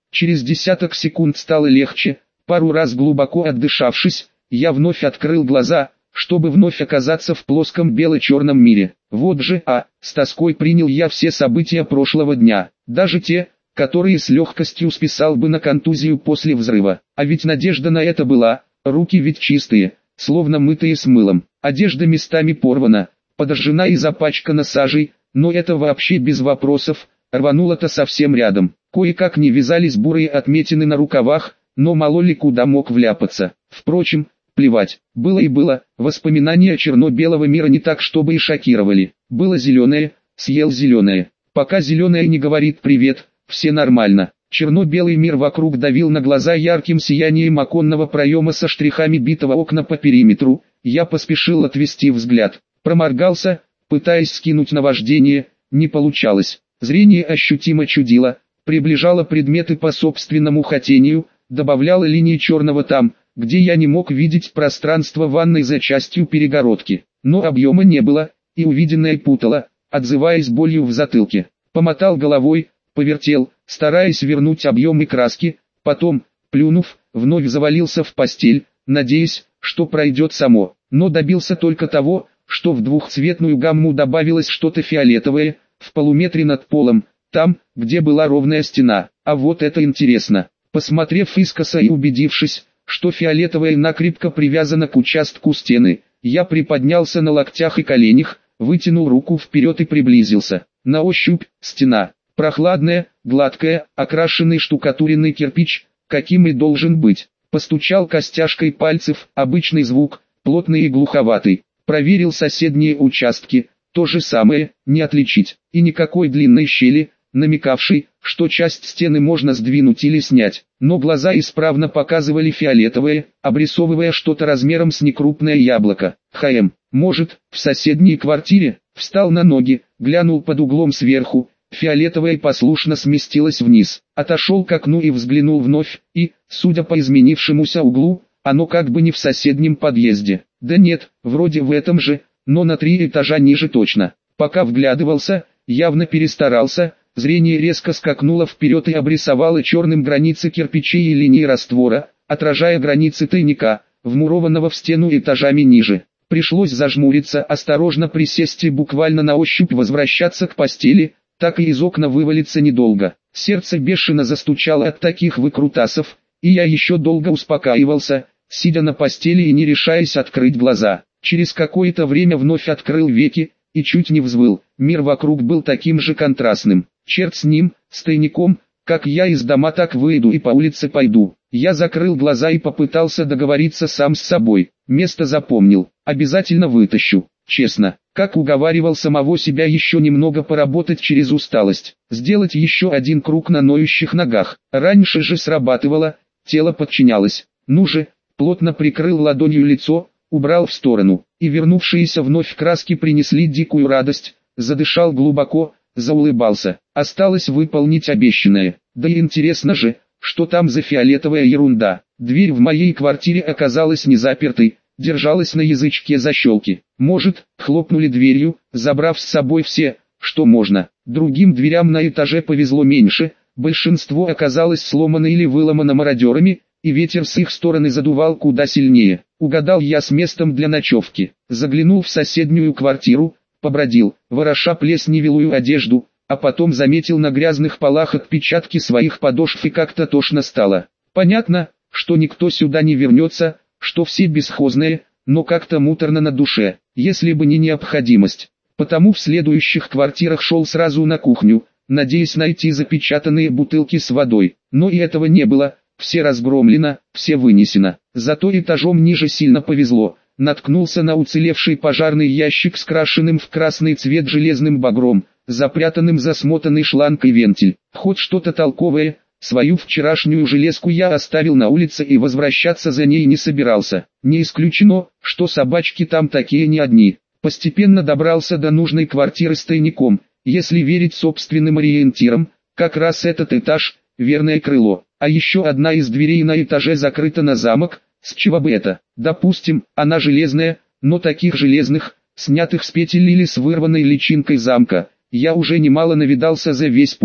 Через десяток секунд стало легче, пару раз глубоко отдышавшись, я вновь открыл глаза, чтобы вновь оказаться в плоском бело-черном мире. Вот же, с тоской принял я все события прошлого дня, даже те, которые с легкостью списал бы на контузию после взрыва. А ведь надежда на это была, руки ведь чистые, словно мытые с мылом, одежда местами порвана, подожжена и запачкана сажей, но это вообще без вопросов, рвануло-то совсем рядом. Кое-как не вязались бурые отметины на рукавах, но мало ли куда мог вляпаться. Впрочем, плевать, было и было, воспоминания черно-белого мира не так чтобы и шокировали. Было зеленое, съел зеленое. Пока зеленое не говорит привет, все нормально. Черно-белый мир вокруг давил на глаза ярким сиянием оконного проема со штрихами битого окна по периметру. Я поспешил отвести взгляд. Проморгался, пытаясь скинуть наваждение, не получалось. Зрение ощутимо чудило, приближало предметы по собственному хотению, добавляло линии черного там, где я не мог видеть пространство ванной за частью перегородки. Но объема не было, и увиденное путало, отзываясь болью в затылке. Помотал головой, повертел, стараясь вернуть объем и краски, потом, плюнув, вновь завалился в постель, надеясь, что пройдет само. Но добился только того, что в двухцветную гамму добавилось что-то фиолетовое, в полуметре над полом, там, где была ровная стена. А вот это интересно. Посмотрев искоса и убедившись, что фиолетовое накрепко привязано к участку стены, я приподнялся на локтях и коленях, вытянул руку вперед и приблизился. На ощупь, стена. Прохладная, гладкая, окрашенный штукатуренный кирпич, каким и должен быть. Постучал костяшкой пальцев, обычный звук, плотный и глуховатый. Проверил соседние участки, то же самое, не отличить. И никакой длинной щели, намекавшей, что часть стены можно сдвинуть или снять. Но глаза исправно показывали фиолетовое, обрисовывая что-то размером с некрупное яблоко. Может, в соседней квартире? Встал на ноги, глянул под углом сверху. Фиолетовое послушно сместилось вниз. Отошел к окну и взглянул вновь, и, судя по изменившемуся углу, оно как бы не в соседнем подъезде. Да нет, вроде в этом же, но на 3 этажа ниже точно. Пока вглядывался, явно перестарался, зрение резко скакнуло вперед и обрисовало черным границы кирпичей и линии раствора, отражая границы тайника, вмурованного в стену этажами ниже. Пришлось зажмуриться, осторожно присесть и буквально на ощупь возвращаться к постели, так и из окна вывалиться недолго. Сердце бешено застучало от таких выкрутасов, и я еще долго успокаивался, сидя на постели и не решаясь открыть глаза. Через какое-то время вновь открыл веки, и чуть не взвыл. Мир вокруг был таким же контрастным. Черт с ним, с тайником, как я из дома так выйду и по улице пойду. Я закрыл глаза и попытался договориться сам с собой. Место запомнил, обязательно вытащу. Честно, как уговаривал самого себя еще немного поработать через усталость. Сделать еще один круг на ноющих ногах. Раньше же срабатывало, тело подчинялось. Ну же, плотно прикрыл ладонью лицо, убрал в сторону. И вернувшиеся вновь краски принесли дикую радость. Задышал глубоко, заулыбался. Осталось выполнить обещанное. Да и интересно же, что там за фиолетовая ерунда. Дверь в моей квартире оказалась не запертой, держалась на язычке защелки. Может, хлопнули дверью, забрав с собой все, что можно. Другим дверям на этаже повезло меньше, большинство оказалось сломано или выломано мародерами, и ветер с их стороны задувал куда сильнее. Угадал я с местом для ночевки. Заглянул в соседнюю квартиру, побродил, вороша плесневелую одежду, а потом заметил на грязных полах отпечатки своих подошв и как-то тошно стало. Понятно, что никто сюда не вернется, что все бесхозные, но как-то муторно на душе, если бы не необходимость. Потому в следующих квартирах шел сразу на кухню, надеясь найти запечатанные бутылки с водой. Но и этого не было, все разгромлено, все вынесено. Зато этажом ниже сильно повезло. Наткнулся на уцелевший пожарный ящик с крашенным в красный цвет железным багром, запрятанным за смотанный шланг и вентиль. Хоть что-то толковое. Свою вчерашнюю железку я оставил на улице и возвращаться за ней не собирался. Не исключено, что собачки там такие не одни. Постепенно добрался до нужной квартиры с тайником. Если верить собственным ориентирам, как раз этот этаж – верное крыло. А еще одна из дверей на этаже закрыта на замок. С чего бы это? Допустим, она железная, но таких железных, снятых с петель или с вырванной личинкой замка, я уже немало навидался за весь путь.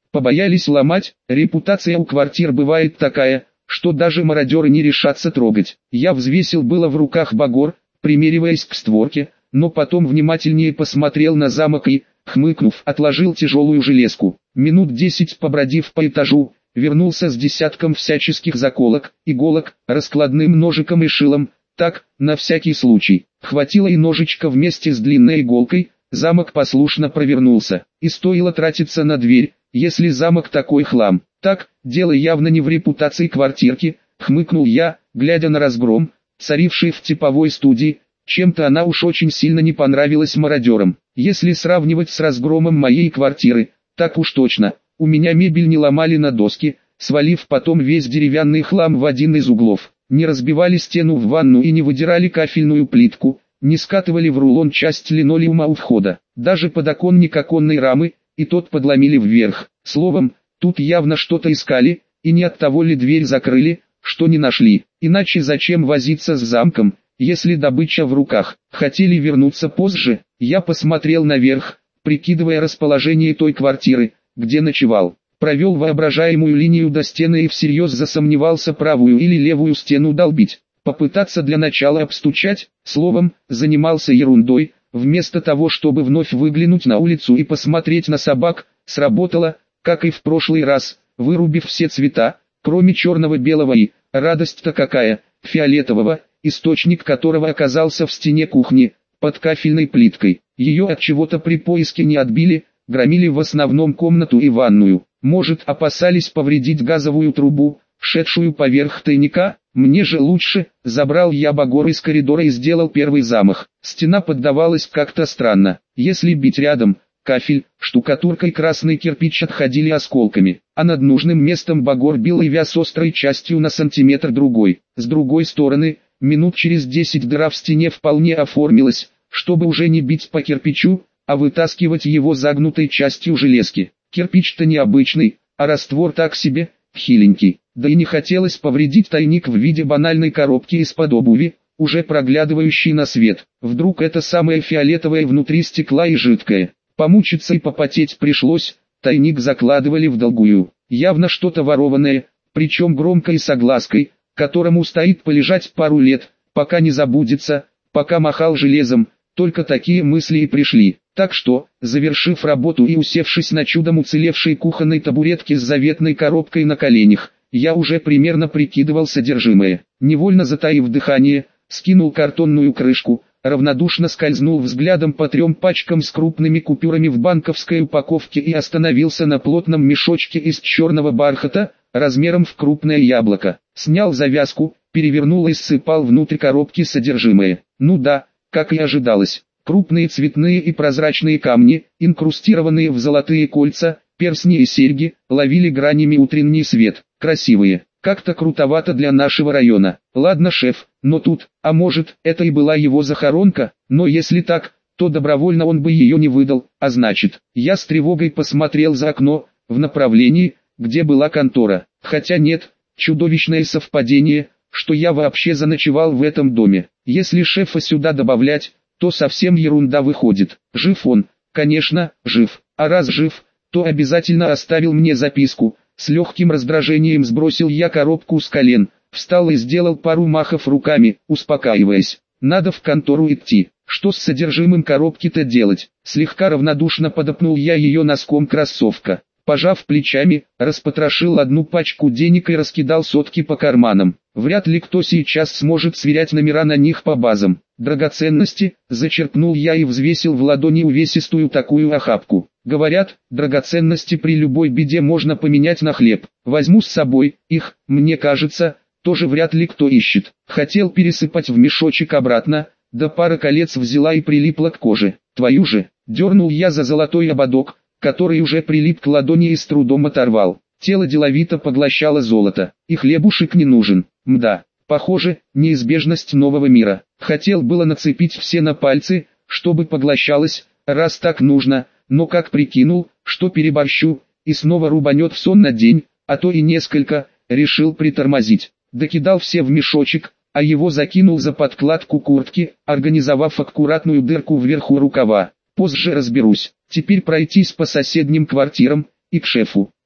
Побоялись ломать, репутация у квартир бывает такая, что даже мародеры не решатся трогать. Я взвесил было в руках багор, примериваясь к створке, но потом внимательнее посмотрел на замок и, хмыкнув, отложил тяжелую железку. Минут 10 побродив по этажу, вернулся с десятком всяческих заколок, иголок, раскладным ножиком и шилом. Так, на всякий случай. Хватило и ножичка вместе с длинной иголкой, замок послушно провернулся. И стоило тратиться на дверь, если замок такой хлам. Так, дело явно не в репутации квартирки, хмыкнул я, глядя на разгром, царивший в типовой студии. Чем-то она уж очень сильно не понравилась мародерам. Если сравнивать с разгромом моей квартиры, так уж точно. У меня мебель не ломали на доски, свалив потом весь деревянный хлам в один из углов. Не разбивали стену в ванну и не выдирали кафельную плитку, не скатывали в рулон часть линолеума у входа. Даже подоконник оконной рамы, и тот подломили вверх. Словом, тут явно что-то искали, и не от того ли дверь закрыли, что не нашли. Иначе зачем возиться с замком, если добыча в руках? Хотели вернуться позже? Я посмотрел наверх, прикидывая расположение той квартиры, где ночевал. Провел воображаемую линию до стены и всерьез засомневался, правую или левую стену долбить. Попытаться для начала обстучать, словом, занимался ерундой. Вместо того, чтобы вновь выглянуть на улицу и посмотреть на собак, сработало, как и в прошлый раз, вырубив все цвета, кроме черного, белого и, радость-то какая, фиолетового, источник которого оказался в стене кухни, под кафельной плиткой. Ее от чего-то при поиске не отбили, громили в основном комнату и ванную. Может, опасались повредить газовую трубу, шедшую поверх тайника? Мне же лучше. Забрал я багор из коридора и сделал первый замах. Стена поддавалась как-то странно. Если бить рядом, кафель, штукатурка и красный кирпич отходили осколками, а над нужным местом багор бил и вяз острой частью на сантиметр другой. С другой стороны, минут через 10 дыра в стене вполне оформилась, чтобы уже не бить по кирпичу, а вытаскивать его загнутой частью железки. Кирпич-то необычный, а раствор так себе, хиленький. Да и не хотелось повредить тайник в виде банальной коробки из-под обуви, уже проглядывающей на свет. Вдруг это самое фиолетовое внутри стекла и жидкое. Помучиться и попотеть пришлось, тайник закладывали в долгую. Явно что-то ворованное, причем громко и с оглаской, которому стоит полежать пару лет, пока не забудется, пока махал железом. Только такие мысли и пришли. Так что, завершив работу и усевшись на чудом уцелевшей кухонной табуретке с заветной коробкой на коленях, я уже примерно прикидывал содержимое. Невольно затаив дыхание, скинул картонную крышку, равнодушно скользнул взглядом по 3 пачкам с крупными купюрами в банковской упаковке и остановился на плотном мешочке из черного бархата, размером в крупное яблоко. Снял завязку, перевернул и ссыпал внутрь коробки содержимое. Ну да, как и ожидалось. Крупные цветные и прозрачные камни, инкрустированные в золотые кольца, перстни и серьги, ловили гранями утренний свет. Красивые. Как-то крутовато для нашего района. Ладно, шеф, но тут, а может, это и была его захоронка, но если так, то добровольно он бы ее не выдал, а значит, я с тревогой посмотрел за окно, в направлении, где была контора. Хотя нет, чудовищное совпадение, что я вообще заночевал в этом доме. Если шефа сюда добавлять, то совсем ерунда выходит. Жив он, конечно, жив. А раз жив, то обязательно оставил мне записку. С легким раздражением сбросил я коробку с колен, встал и сделал пару махов руками, успокаиваясь. Надо в контору идти. Что с содержимым коробки-то делать? Слегка равнодушно подопнул я ее носком кроссовка. Пожав плечами, распотрошил 1 пачку денег и раскидал сотки по карманам. Вряд ли кто сейчас сможет сверять номера на них по базам. Драгоценности, зачерпнул я и взвесил в ладони увесистую такую охапку. Говорят, драгоценности при любой беде можно поменять на хлеб. Возьму с собой, их, мне кажется, тоже вряд ли кто ищет. Хотел пересыпать в мешочек обратно, да пара колец взяла и прилипла к коже. Твою же, дернул я за золотой ободок, который уже прилип к ладони и с трудом оторвал. Тело деловито поглощало золото, и хлебушек не нужен. Мда, похоже, неизбежность нового мира. Хотел было нацепить все на пальцы, чтобы поглощалось, раз так нужно, но как прикинул, что переборщу, и снова рубанет в сон на день, а то и несколько, решил притормозить. Докидал все в мешочек, а его закинул за подкладку куртки, организовав аккуратную дырку вверху рукава. Позже разберусь. Теперь пройтись по соседним квартирам, и к шефу.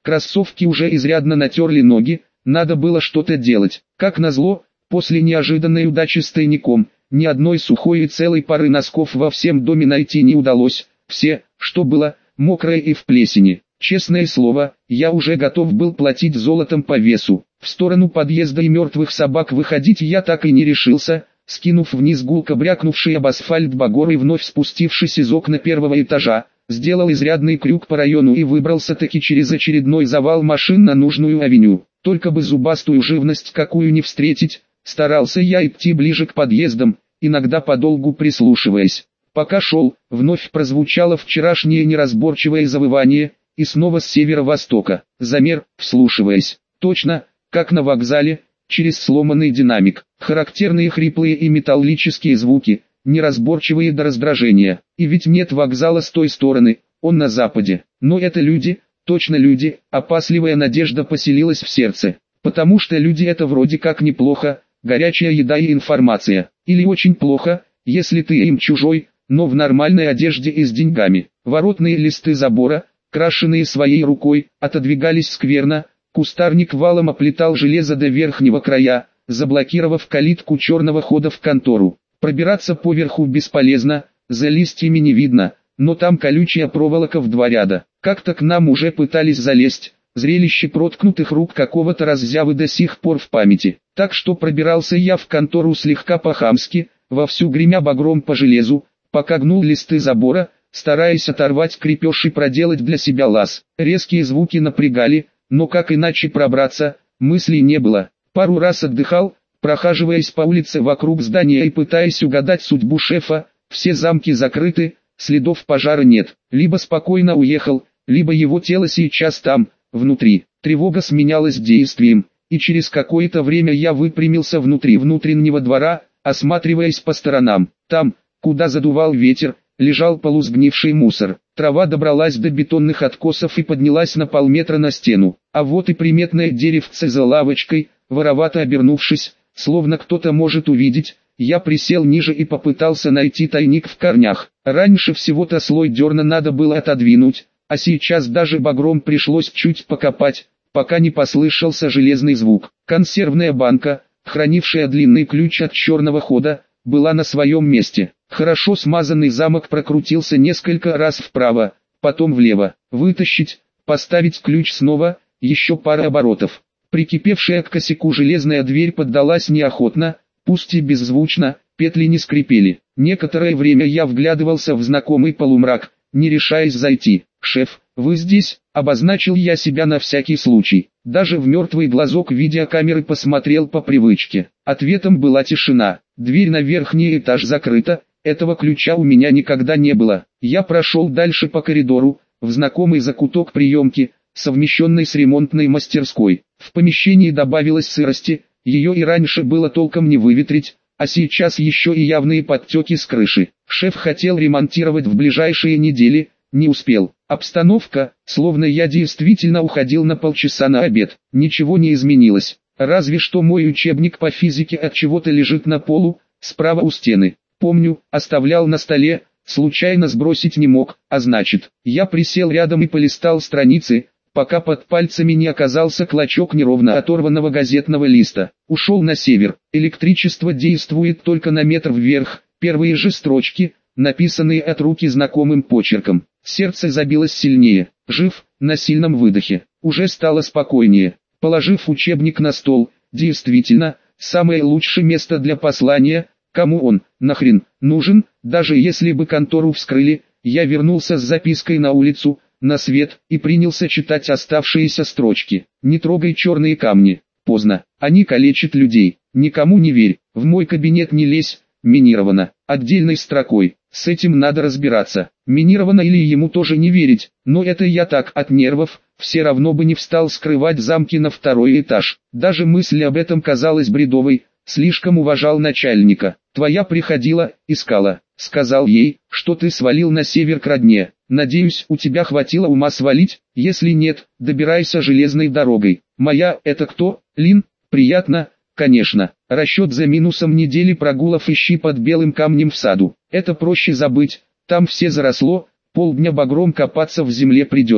Кроссовки уже изрядно натерли ноги, надо было что-то делать. Как назло, после неожиданной удачи с тайником, ни одной сухой и целой пары носков во всем доме найти не удалось. Все, что было, мокрое и в плесени. Честное слово, я уже готов был платить золотом по весу. В сторону подъезда и мертвых собак выходить я так и не решился. Скинув вниз гулко брякнувший об асфальт багор и вновь спустившись из окна первого этажа, сделал изрядный крюк по району и выбрался-таки через очередной завал машин на нужную авеню. Только бы зубастую живность какую не встретить, старался я идти ближе к подъездам, иногда подолгу прислушиваясь. Пока шел, вновь прозвучало вчерашнее неразборчивое завывание, и снова с северо-востока. Замер, вслушиваясь. Точно, как на вокзале, через сломанный динамик. Характерные хриплые и металлические звуки, неразборчивые до раздражения. И ведь нет вокзала с той стороны, он на западе. Но это люди, точно люди, опасливая надежда поселилась в сердце. Потому что люди это вроде как неплохо, горячая еда и информация. Или очень плохо, если ты им чужой, но в нормальной одежде и с деньгами. Воротные листы забора, крашеные своей рукой, отодвигались скверно, кустарник валом оплетал железо до верхнего края, заблокировав калитку черного хода в контору. Пробираться поверху бесполезно, за листьями не видно, но там колючая проволока в два ряда. Как-то к нам уже пытались залезть, зрелище проткнутых рук какого-то раззявы до сих пор в памяти. Так что пробирался я в контору слегка по-хамски, вовсю гремя багром по железу, пока гнул листы забора, стараясь оторвать крепеж и проделать для себя лаз. Резкие звуки напрягали, но как иначе пробраться, мыслей не было. Пару раз отдыхал, прохаживаясь по улице вокруг здания и пытаясь угадать судьбу шефа. Все замки закрыты, следов пожара нет. Либо спокойно уехал, либо его тело сейчас там, внутри. Тревога сменялась действием, и через какое-то время я выпрямился внутри внутреннего двора, осматриваясь по сторонам. Там, куда задувал ветер, лежал полусгнивший мусор. Трава добралась до бетонных откосов и поднялась на полметра на стену. А вот и приметное деревце за лавочкой, воровато обернувшись, словно кто-то может увидеть, я присел ниже и попытался найти тайник в корнях. Раньше всего-то слой дерна надо было отодвинуть, а сейчас даже багром пришлось чуть покопать, пока не послышался железный звук. Консервная банка, хранившая длинный ключ от черного хода, была на своем месте. Хорошо смазанный замок прокрутился несколько раз вправо, потом влево. Вытащить, поставить ключ снова, еще пара оборотов. Прикипевшая к косяку железная дверь поддалась неохотно, пусть и беззвучно, петли не скрипели. Некоторое время я вглядывался в знакомый полумрак, не решаясь зайти. «Шеф, вы здесь?» — обозначил я себя на всякий случай. Даже в мертвый глазок видеокамеры посмотрел по привычке. Ответом была тишина. Дверь на верхний этаж закрыта, этого ключа у меня никогда не было. Я прошел дальше по коридору, в знакомый закуток приемки, совмещенный с ремонтной мастерской. В помещении добавилось сырости, ее и раньше было толком не выветрить, а сейчас еще и явные подтеки с крыши. Шеф хотел ремонтировать в ближайшие недели, не успел. Обстановка, словно я действительно уходил на полчаса на обед. Ничего не изменилось. Разве что мой учебник по физике от чего-то лежит на полу, справа у стены. Помню, оставлял на столе, случайно сбросить не мог, а значит, я присел рядом и полистал страницы, пока под пальцами не оказался клочок неровно оторванного газетного листа. Ушел на север, электричество действует только на метр вверх, первые же строчки, написанные от руки знакомым почерком. Сердце забилось сильнее. Жив, на сильном выдохе. Уже стало спокойнее. Положив учебник на стол, действительно, самое лучшее место для послания. Кому он, нахрен, нужен? Даже если бы контору вскрыли, я вернулся с запиской на улицу, на свет, и принялся читать оставшиеся строчки. Не трогай черные камни. Поздно. Они калечат людей. Никому не верь. В мой кабинет не лезь. Минировано. Отдельной строкой. С этим надо разбираться. Минировано или ему тоже не верить, но это я так от нервов, все равно бы не встал скрывать замки на второй этаж. Даже мысль об этом казалась бредовой, слишком уважал начальника. Твоя приходила, искала, сказал ей, что ты свалил на север к родне. Надеюсь, у тебя хватило ума свалить, если нет, добирайся железной дорогой. Моя, это кто? Лин? Приятно, конечно. Расчет за минусом недели прогулов ищи под белым камнем в саду. Это проще забыть, там все заросло, полдня багром копаться в земле придется.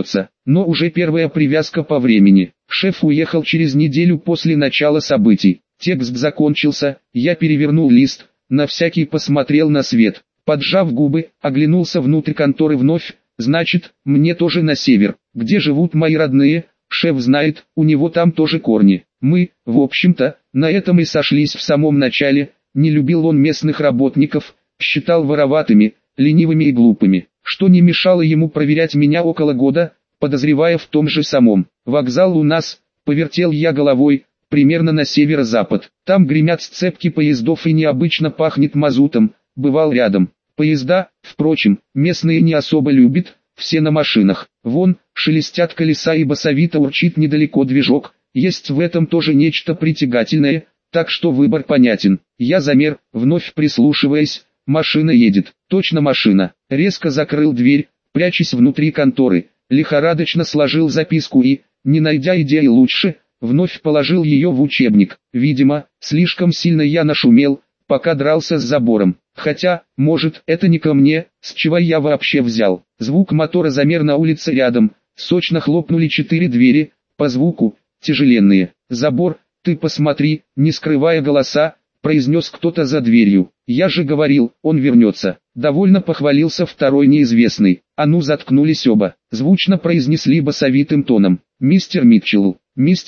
но уже первая привязка по времени. Шеф уехал через неделю после начала событий. Текст закончился, я перевернул лист, на всякий посмотрел на свет. Поджав губы, оглянулся внутрь конторы вновь. Значит, мне тоже на север. Где живут мои родные? Шеф знает, у него там тоже корни. Мы, в общем-то, на этом и сошлись в самом начале. Не любил он местных работников, считал вороватыми, ленивыми и глупыми, что не мешало ему проверять меня около года, подозревая в том же самом. Вокзал у нас, повертел я головой, примерно на северо-запад. Там гремят сцепки поездов и необычно пахнет мазутом, бывал рядом. Поезда, впрочем, местные не особо любят, все на машинах. Вон, шелестят колеса и басовито урчит недалеко движок. Есть в этом тоже нечто притягательное, так что выбор понятен. Я замер, вновь прислушиваясь. Машина едет, точно машина. Резко закрыл дверь, прячась внутри конторы. Лихорадочно сложил записку и, не найдя идеи лучше, вновь положил ее в учебник. Видимо, слишком сильно я нашумел, пока дрался с забором. Хотя, может, это не ко мне, с чего я вообще взял. Звук мотора замер на улице рядом, сочно хлопнули 4 двери, по звуку, тяжеленные. Забор, ты посмотри, не скрывая голоса, произнес кто-то за дверью. Я же говорил, он вернется. Довольно похвалился второй неизвестный. А ну заткнулись оба. Звучно произнесли басовитым тоном. Мистер Митчелл,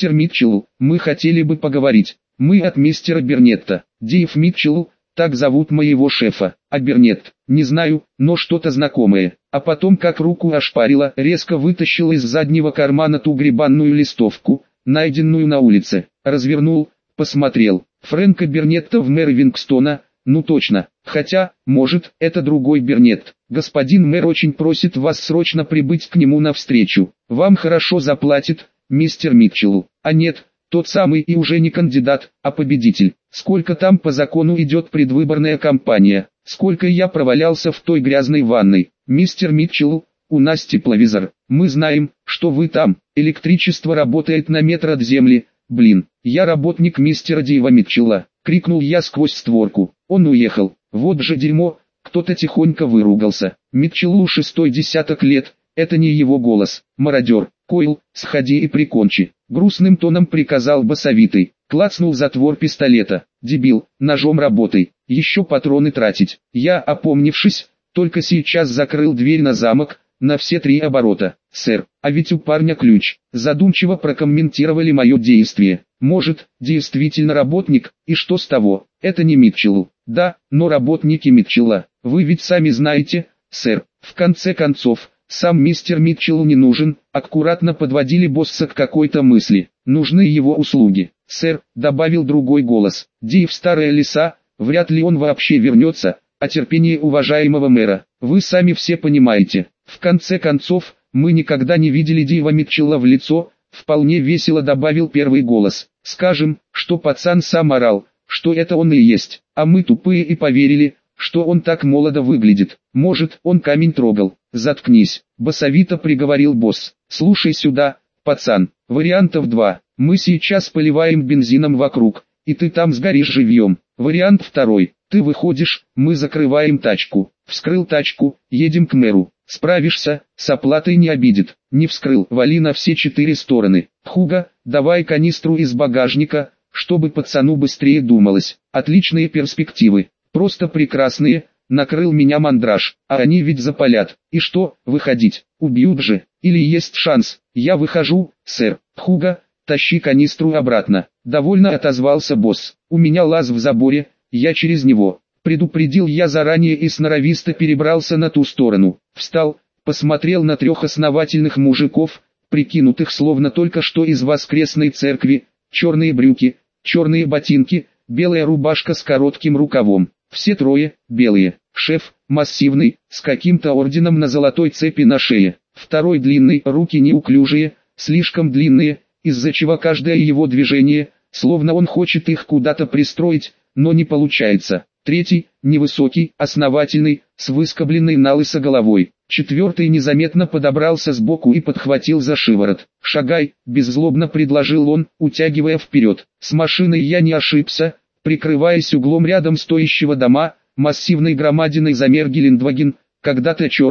мы хотели бы поговорить. Мы от мистера Бернетта. Дейв Митчелл, так зовут моего шефа. А Бернетт, не знаю, но что-то знакомое. А потом как руку ошпарило, резко вытащил из заднего кармана ту гребанную листовку, найденную на улице. Развернул, посмотрел. Фрэнка Бернетта в мэр Вингстона, ну точно. Хотя, может, это другой Бернетт. Господин мэр очень просит вас срочно прибыть к нему навстречу. Вам хорошо заплатит, мистер Митчелл. А нет, тот самый и уже не кандидат, а победитель. Сколько там по закону идет предвыборная кампания. Сколько я провалялся в той грязной ванной. Мистер Митчелл, у нас тепловизор. Мы знаем, что вы там. Электричество работает на метр от земли. Блин, я работник мистера Дейва Митчелла. Крикнул я сквозь створку. Он уехал. Вот же дерьмо. Кто-то тихонько выругался. Митчеллу 6-й десяток лет. Это не его голос. Мародер. Койл, сходи и прикончи. Грустным тоном приказал басовитый. Клацнул затвор пистолета. Дебил, ножом работай. Еще патроны тратить. Я, опомнившись, только сейчас закрыл дверь на замок, на все 3 оборота. Сэр, а ведь у парня ключ. Задумчиво прокомментировали мое действие. Может, действительно работник, и что с того? Это не Митчелл. Да, но работники Митчелла. Вы ведь сами знаете, сэр. В конце концов, сам мистер Митчелл не нужен. Аккуратно подводили босса к какой-то мысли. Нужны его услуги. Сэр, добавил другой голос. Дейв старая лиса, вряд ли он вообще вернется. А терпение уважаемого мэра, вы сами все понимаете. В конце концов, мы никогда не видели Дейва Митчелла в лицо, вполне весело добавил первый голос. Скажем, что пацан сам орал, что это он и есть, а мы тупые и поверили, что он так молодо выглядит. Может, он камень трогал. Заткнись, басовито приговорил босс. Слушай сюда, пацан, вариантов 2. Мы сейчас поливаем бензином вокруг, и ты там сгоришь живьем. Вариант 2. Ты выходишь, мы закрываем тачку. Вскрыл тачку, едем к мэру. Справишься, с оплатой не обидит. Не вскрыл, вали на все 4 стороны. Хуга, давай канистру из багажника, чтобы пацану быстрее думалось. Отличные перспективы, просто прекрасные. Накрыл меня мандраж, а они ведь запалят. И что, выходить, убьют же, или есть шанс? Я выхожу, сэр. Хуга, тащи канистру обратно. Довольно отозвался босс. У меня лаз в заборе, я через него. Предупредил я заранее и сноровисто перебрался на ту сторону. Встал, посмотрел на 3 основательных мужиков, прикинутых словно только что из воскресной церкви. Черные брюки, черные ботинки, белая рубашка с коротким рукавом. Все 3 белые. Шеф, массивный, с каким-то орденом на золотой цепи на шее. 2 длинный, руки неуклюжие, слишком длинные, из-за чего каждое его движение, словно он хочет их куда-то пристроить, но не получается. 3 невысокий, основательный, с выскобленной налысо головой. 4 незаметно подобрался сбоку и подхватил за шиворот. «Шагай», беззлобно предложил он, утягивая вперед. С машиной я не ошибся, прикрываясь углом рядом стоящего дома, массивной громадиной замер Гелендваген, когда-то черный,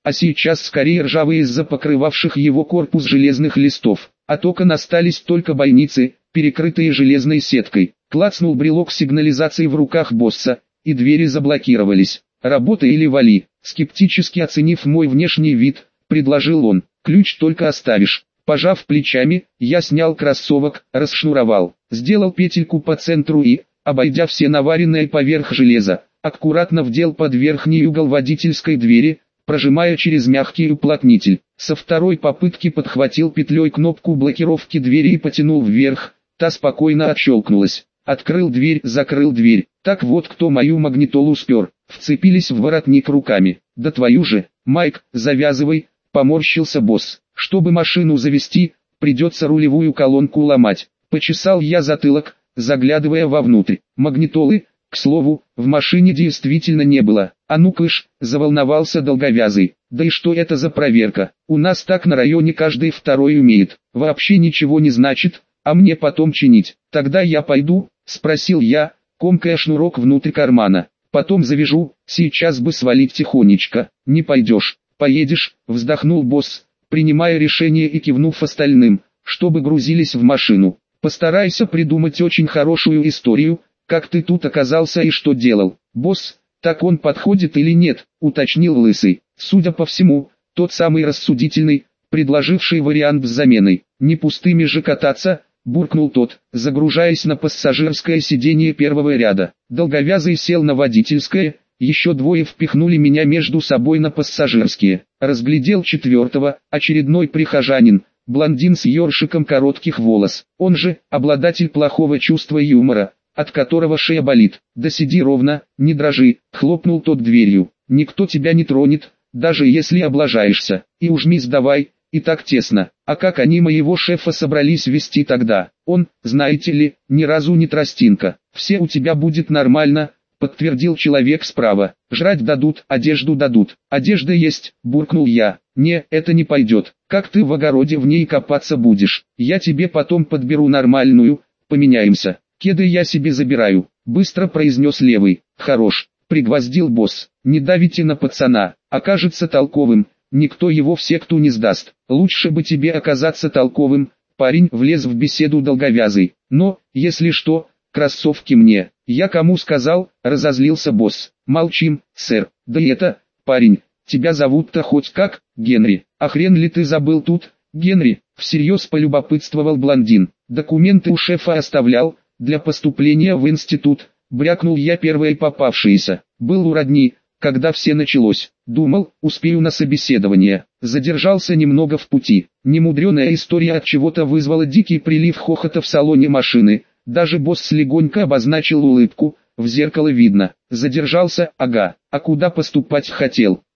а сейчас скорее ржавые из-за покрывавших его корпус железных листов. От окон остались только бойницы, перекрытые железной сеткой. Клацнул брелок сигнализации в руках босса, и двери заблокировались. «Работай или вали», скептически оценив мой внешний вид, предложил он. «Ключ только оставишь». Пожав плечами, я снял кроссовок, расшнуровал, сделал петельку по центру и, обойдя все наваренное поверх железа, аккуратно вдел под верхний угол водительской двери, прожимая через мягкий уплотнитель. Со второй попытки подхватил петлей кнопку блокировки двери и потянул вверх, та спокойно отщелкнулась. Открыл дверь, закрыл дверь. Так вот кто мою магнитолу спер. Вцепились в воротник руками. Да твою же, Майк, завязывай, поморщился босс. Чтобы машину завести, придется рулевую колонку ломать. Почесал я затылок, заглядывая вовнутрь. Магнитолы, к слову, в машине действительно не было. А ну кыш, заволновался долговязый. Да и что это за проверка? У нас так на районе каждый второй умеет. Вообще ничего не значит, а мне потом чинить. Тогда я пойду, спросил я, комкая шнурок внутрь кармана. Потом завяжу, сейчас бы свалить тихонечко. Не пойдешь, поедешь, вздохнул босс, принимая решение и кивнув остальным, чтобы грузились в машину. Постарайся придумать очень хорошую историю, как ты тут оказался и что делал. Босс, так он подходит или нет, уточнил Лысый. Судя по всему, тот самый рассудительный, предложивший вариант с заменой. Не пустыми же кататься, буркнул тот, загружаясь на пассажирское сиденье первого ряда. Долговязый сел на водительское, еще двое впихнули меня между собой на пассажирские. Разглядел четвертого, очередной прихожанин, блондин с ёршиком коротких волос. Он же, обладатель плохого чувства юмора, от которого шея болит. Да сиди ровно, не дрожи, хлопнул тот дверью. Никто тебя не тронет, даже если облажаешься. И ужмись давай. И так тесно. А как они моего шефа собрались вести тогда? Он, знаете ли, ни разу не тростинка. Все у тебя будет нормально, подтвердил человек справа. Жрать дадут, одежду дадут. Одежда есть, буркнул я. Не, это не пойдет. Как ты в огороде в ней копаться будешь? Я тебе потом подберу нормальную, поменяемся. Кеды я себе забираю, быстро произнес левый. Хорош, пригвоздил босс. Не давите на пацана, окажется толковым. Никто его в секту не сдаст. Лучше бы тебе оказаться толковым. Парень влез в беседу долговязый. Но, если что, кроссовки мне. Я кому сказал, разозлился босс. Молчим, сэр. Да и это, парень, тебя зовут-то хоть как, Генри. А хрен ли ты забыл тут, Генри? Всерьез полюбопытствовал блондин. Документы у шефа оставлял, для поступления в институт. Брякнул я первое попавшееся. Был у родни, когда все началось. Думал, успею на собеседование. Задержался немного в пути. Немудреная история от чего-то вызвала дикий прилив хохота в салоне машины. Даже босс легонько обозначил улыбку. В зеркало видно. Задержался, ага. А куда поступать хотел?